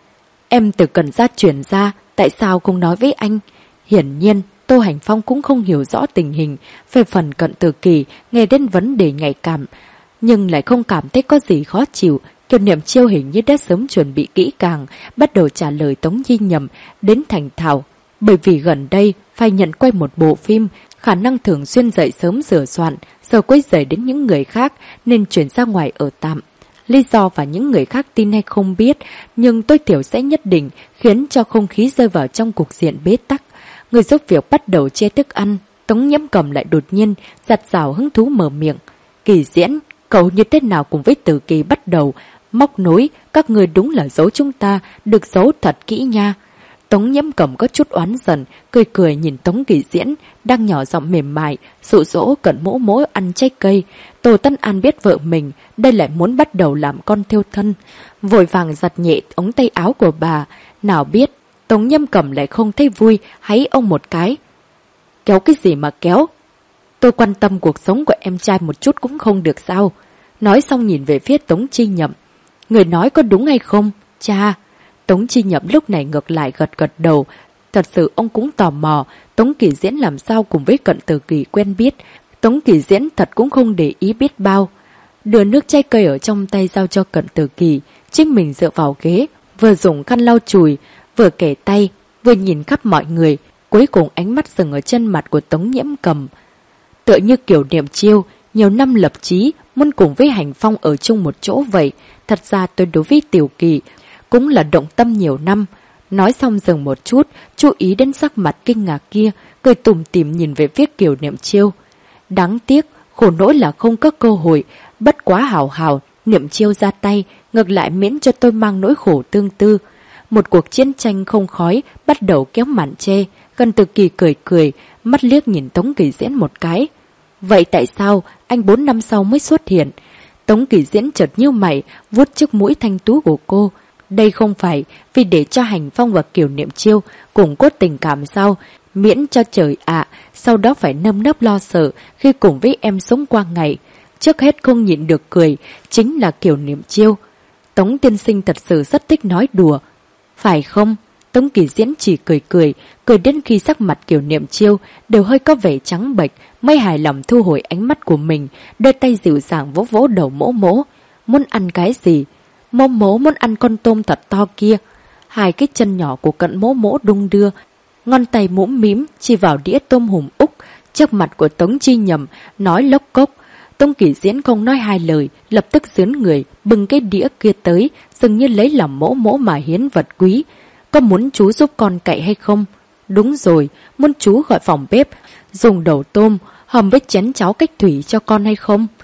Em từ Cần Gia chuyển ra, tại sao không nói với anh? Hiển nhiên, Tô Hành Phong cũng không hiểu rõ tình hình, về phần Cận Từ Kỳ, nghe đến vấn đề nhạy cảm, nhưng lại không cảm thấy có gì khó chịu. Kiều Niệm Chiêu hình như đã sớm chuẩn bị kỹ càng, bắt đầu trả lời Tống Di Nhậm đến thành thạo. Bởi vì gần đây, phải nhận quay một bộ phim, khả năng thường xuyên dậy sớm sửa soạn, sợ quấy rầy đến những người khác nên chuyển ra ngoài ở tạm. Lý do và những người khác tin hay không biết, nhưng tôi thiểu sẽ nhất định khiến cho không khí rơi vào trong cục diện bế tắc. Người giúp việc bắt đầu chia thức ăn, Tống Nhiễm Cầm lại đột nhiên giặt rào hứng thú mở miệng. Kỳ Diễn, cậu như thế nào cùng với Từ Kỳ bắt đầu móc nối, các người đúng là giấu chúng ta, được giấu thật kỹ nha. Tống Nhiễm Cầm có chút oán giận, cười cười nhìn Tống Kỳ Diễn, đang nhỏ giọng mềm mại, dụ dỗ Cận Mỗ Mỗ ăn trái cây. Tô Tấn An biết vợ mình, đây lại muốn bắt đầu làm con thiêu thân. Vội vàng giật nhẹ ống tay áo của bà, nào biết, Tống Nhiễm Cầm lại không thấy vui, háy ông một cái. Kéo cái gì mà kéo? Tôi quan tâm cuộc sống của em trai một chút cũng không được sao? Nói xong nhìn về phía Tống Chi Nhậm. Người nói có đúng hay không? Cha! Tống Chi Nhậm lúc này ngược lại gật đầu. Thật sự ông cũng tò mò, Tống Kỳ Diễn làm sao cùng với Cận Từ Kỳ quen biết. Tống Kỳ Diễn thật cũng không để ý biết bao. Đưa nước trái cây ở trong tay giao cho Cận Từ Kỳ, chính mình dựa vào ghế, vừa dùng khăn lau chùi, vừa kể tay, vừa nhìn khắp mọi người. Cuối cùng ánh mắt dừng ở chân mặt của Tống Nhiễm Cầm. Tựa như Kiều Niệm Chiêu, nhiều năm lập chí, muốn cùng với Hành Phong ở chung một chỗ vậy. Thật ra tôi đối với Tiểu Kỳ cũng là động tâm nhiều năm. Nói xong dừng một chút, chú ý đến sắc mặt kinh ngạc kia, cười tủm tỉm nhìn về phía Kiều Niệm Chiêu. Đáng tiếc, khổ nỗi là không có cơ hội, bất quá hào, Niệm Chiêu ra tay, ngược lại miễn cho tôi mang nỗi khổ tương tư. Một cuộc chiến tranh không khói bắt đầu kéo màn che. Cận Từ Kỳ cười, mắt liếc nhìn Tống Kỳ Diễn một cái. Vậy tại sao anh 4 năm sau mới xuất hiện? Tống Kỳ Diễn chợt nhíu mày, vuốt chiếc mũi thanh tú của cô. Đây không phải vì để cho Hành Phong và Kiều Niệm Chiêu cùng có tình cảm sao? Miễn cho trời ạ, sau đó phải nơm nớp lo sợ khi cùng với em sống qua ngày. Trước hết không nhịn được cười, chính là Kiều Niệm Chiêu. Tống tiên sinh thật sự rất thích nói đùa. Phải không? Tống Kỳ Diễn chỉ cười đến khi sắc mặt Kiều Niệm Chiêu đều hơi có vẻ trắng bệch, mới hài lòng thu hồi ánh mắt của mình, đưa tay dịu dàng vỗ vỗ đầu Mỗ Mỗ. Muốn ăn cái gì? Mỗ Mỗ muốn ăn con tôm thật to kia. Hai cái chân nhỏ của Cận Mỗ Mỗ đung đưa, ngón tay mũm mím chỉ vào đĩa tôm hùm Úc trước mặt của Tống Chi Nhậm, nói lốc cốc. Tống Kỳ Diễn không nói hai lời, lập tức xướn người bưng cái đĩa kia tới, dường như lấy lòng Mỗ Mỗ mà hiến vật quý. Có muốn chú giúp con cậy hay không? Đúng rồi, muốn chú gọi phòng bếp dùng đầu tôm hầm với chén cháo cách thủy cho con hay không?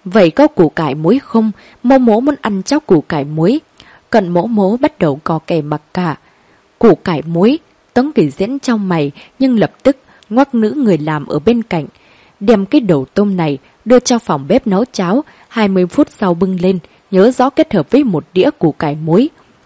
Vậy có củ cải muối không? Mỗ mỗ muốn ăn cháo củ cải muối. Cận mỗ mỗ bắt đầu cò kè mặc cả. Củ cải muối, Tống Kỳ Diễn trong mày nhưng lập tức ngoắc nữ người làm ở bên cạnh. Đem cái đầu tôm này đưa cho phòng bếp nấu cháo, 20 phút sau bưng lên, nhớ rõ kết hợp với một đĩa củ cải muối.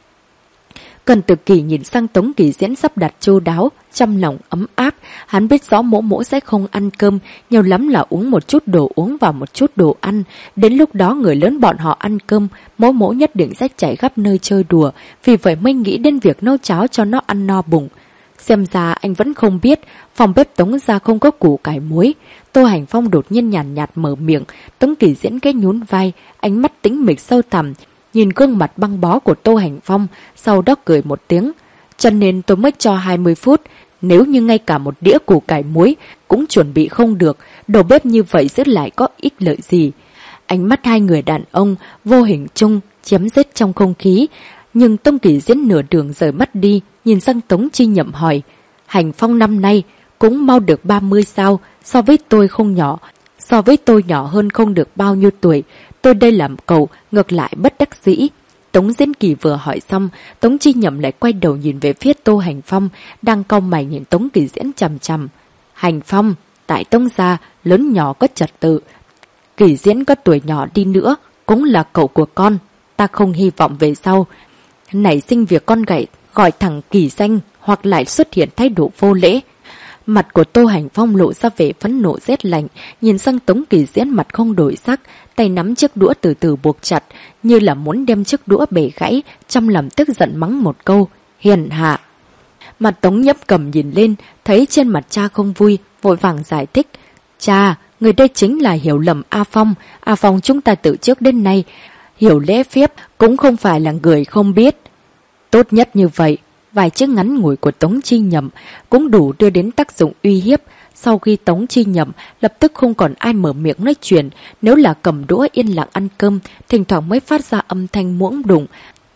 Cần Tử Kỳ nhìn sang Tống Kỳ Diễn sắp đặt chu đáo, trong lòng ấm áp, hắn biết rõ mỗ mỗ sẽ không ăn cơm, nhiều lắm là uống một chút đồ uống và một chút đồ ăn. Đến lúc đó người lớn bọn họ ăn cơm, mỗ mỗ nhất định sẽ chạy khắp nơi chơi đùa, vì vậy mới nghĩ đến việc nấu cháo cho nó ăn no bụng. Xem ra anh vẫn không biết, phòng bếp Tống gia không có củ cải muối. Tô Hành Phong đột nhiên nhàn nhạt mở miệng, Tống Kỳ Diễn cái nhún vai, ánh mắt tĩnh mịch sâu thẳm, nhìn gương mặt băng bó của Tô Hành Phong, sau đó cười một tiếng. Cho nên tôi mới cho 20 phút, nếu như ngay cả một đĩa củ cải muối cũng chuẩn bị không được, đầu bếp như vậy giữ lại có ích lợi gì. Ánh mắt hai người đàn ông vô hình chung chém giết trong không khí, nhưng Tống Kỳ Diễn nửa đường rời mắt đi, nhìn sang Tống Chi Nhậm hỏi, Hành Phong năm nay cũng mau được 30 sao, so với tôi không nhỏ, so với tôi nhỏ hơn không được bao nhiêu tuổi, tôi đây làm cậu, ngược lại bất đắc dĩ. Tống Diễn Kỳ vừa hỏi xong, Tống Chi Nhậm lại quay đầu nhìn về phía Tô Hành Phong, đang cau mày nhìn Tống Kỳ Diễn chằm chằm. Hành Phong, tại Tống gia, lớn nhỏ có trật tự. Kỳ Diễn có tuổi nhỏ đi nữa, cũng là cậu của con, ta không hy vọng về sau nảy sinh việc con gái gọi thẳng Kỳ danh hoặc lại xuất hiện thái độ vô lễ. Mặt của Tô Hành Phong lộ ra vẻ phẫn nộ rét lạnh, nhìn sang Tống Kỳ Diễn mặt không đổi sắc, tay nắm chiếc đũa từ từ buộc chặt, như là muốn đem chiếc đũa bể gãy, trong lòng tức giận mắng một câu, hiền hạ. Mặt Tống Nhấp Cầm nhìn lên, thấy trên mặt cha không vui, vội vàng giải thích, cha, người đây chính là hiểu lầm A Phong, A Phong chúng ta từ trước đến nay, hiểu lễ phép cũng không phải là người không biết. Tốt nhất như vậy, vài chiếc ngắn ngủi của Tống Chi Nhậm cũng đủ đưa đến tác dụng uy hiếp. Sau khi Tống Chi Nhậm lập tức không còn ai mở miệng nói chuyện, nếu là cầm đũa yên lặng ăn cơm, thỉnh thoảng mới phát ra âm thanh muỗng đụng.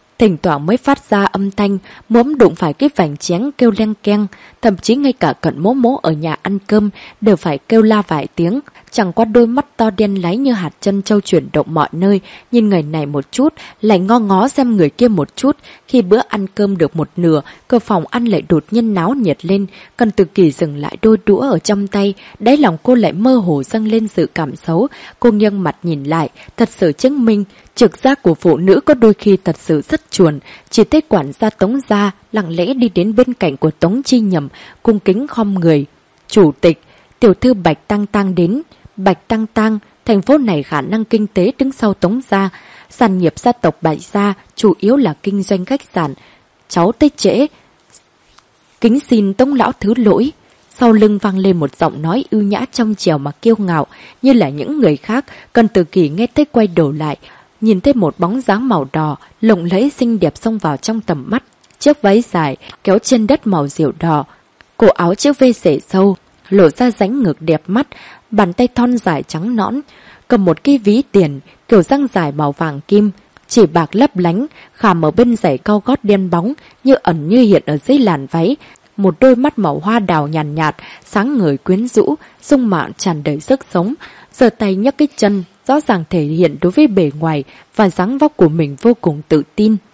Muỗng đụng phải cái vành chén kêu leng keng, thậm chí ngay cả Cận Mỗ Mỗ ở nhà ăn cơm đều phải kêu la vài tiếng. Chẳng qua đôi mắt to đen láy như hạt chân trâu chuyển động mọi nơi, nhìn người này một chút, lại ngó xem người kia một chút. Khi bữa ăn cơm được một nửa, cửa phòng ăn lại đột nhiên náo nhiệt lên. Cần Từ Kỳ dừng lại đôi đũa ở trong tay, đáy lòng cô lại mơ hồ dâng lên sự cảm xấu. Cô nghiêng mặt nhìn lại, thật sự chứng minh trực giác của phụ nữ có đôi khi thật sự rất chuồn. Chỉ thấy quản gia Tống gia lặng lẽ đi đến bên cạnh của Tống Chi Nhậm, cung kính khom người. Chủ tịch, tiểu thư Bạch Tăng Tăng đến. Bạch Tăng Tăng, thành phố này khả năng kinh tế đứng sau Tống gia, sản nghiệp gia tộc Bạch gia chủ yếu là kinh doanh khách sạn. Cháu tới trễ, kính xin Tống lão thứ lỗi. Sau lưng vang lên một giọng nói ưu nhã trong trẻo mà kiêu ngạo, như là những người khác. Cần Từ Kỳ nghe thấy quay đầu lại, nhìn thấy một bóng dáng màu đỏ lộng lẫy xinh đẹp xông vào trong tầm mắt. Chiếc váy dài kéo trên đất màu rượu đỏ, cổ áo chiếc vê xể sâu lộ ra dáng ngực đẹp mắt, bàn tay thon dài trắng nõn, cầm một cái ví tiền kiểu răng dài màu vàng kim, chỉ bạc lấp lánh, khảm ở bên giày cao gót đen bóng, như ẩn như hiện ở dưới làn váy. Một đôi mắt màu hoa đào nhàn nhạt, sáng ngời quyến rũ, dung mạo tràn đầy sức sống. Giơ tay nhấc cái chân, rõ ràng thể hiện đối với bề ngoài và dáng vóc của mình vô cùng tự tin.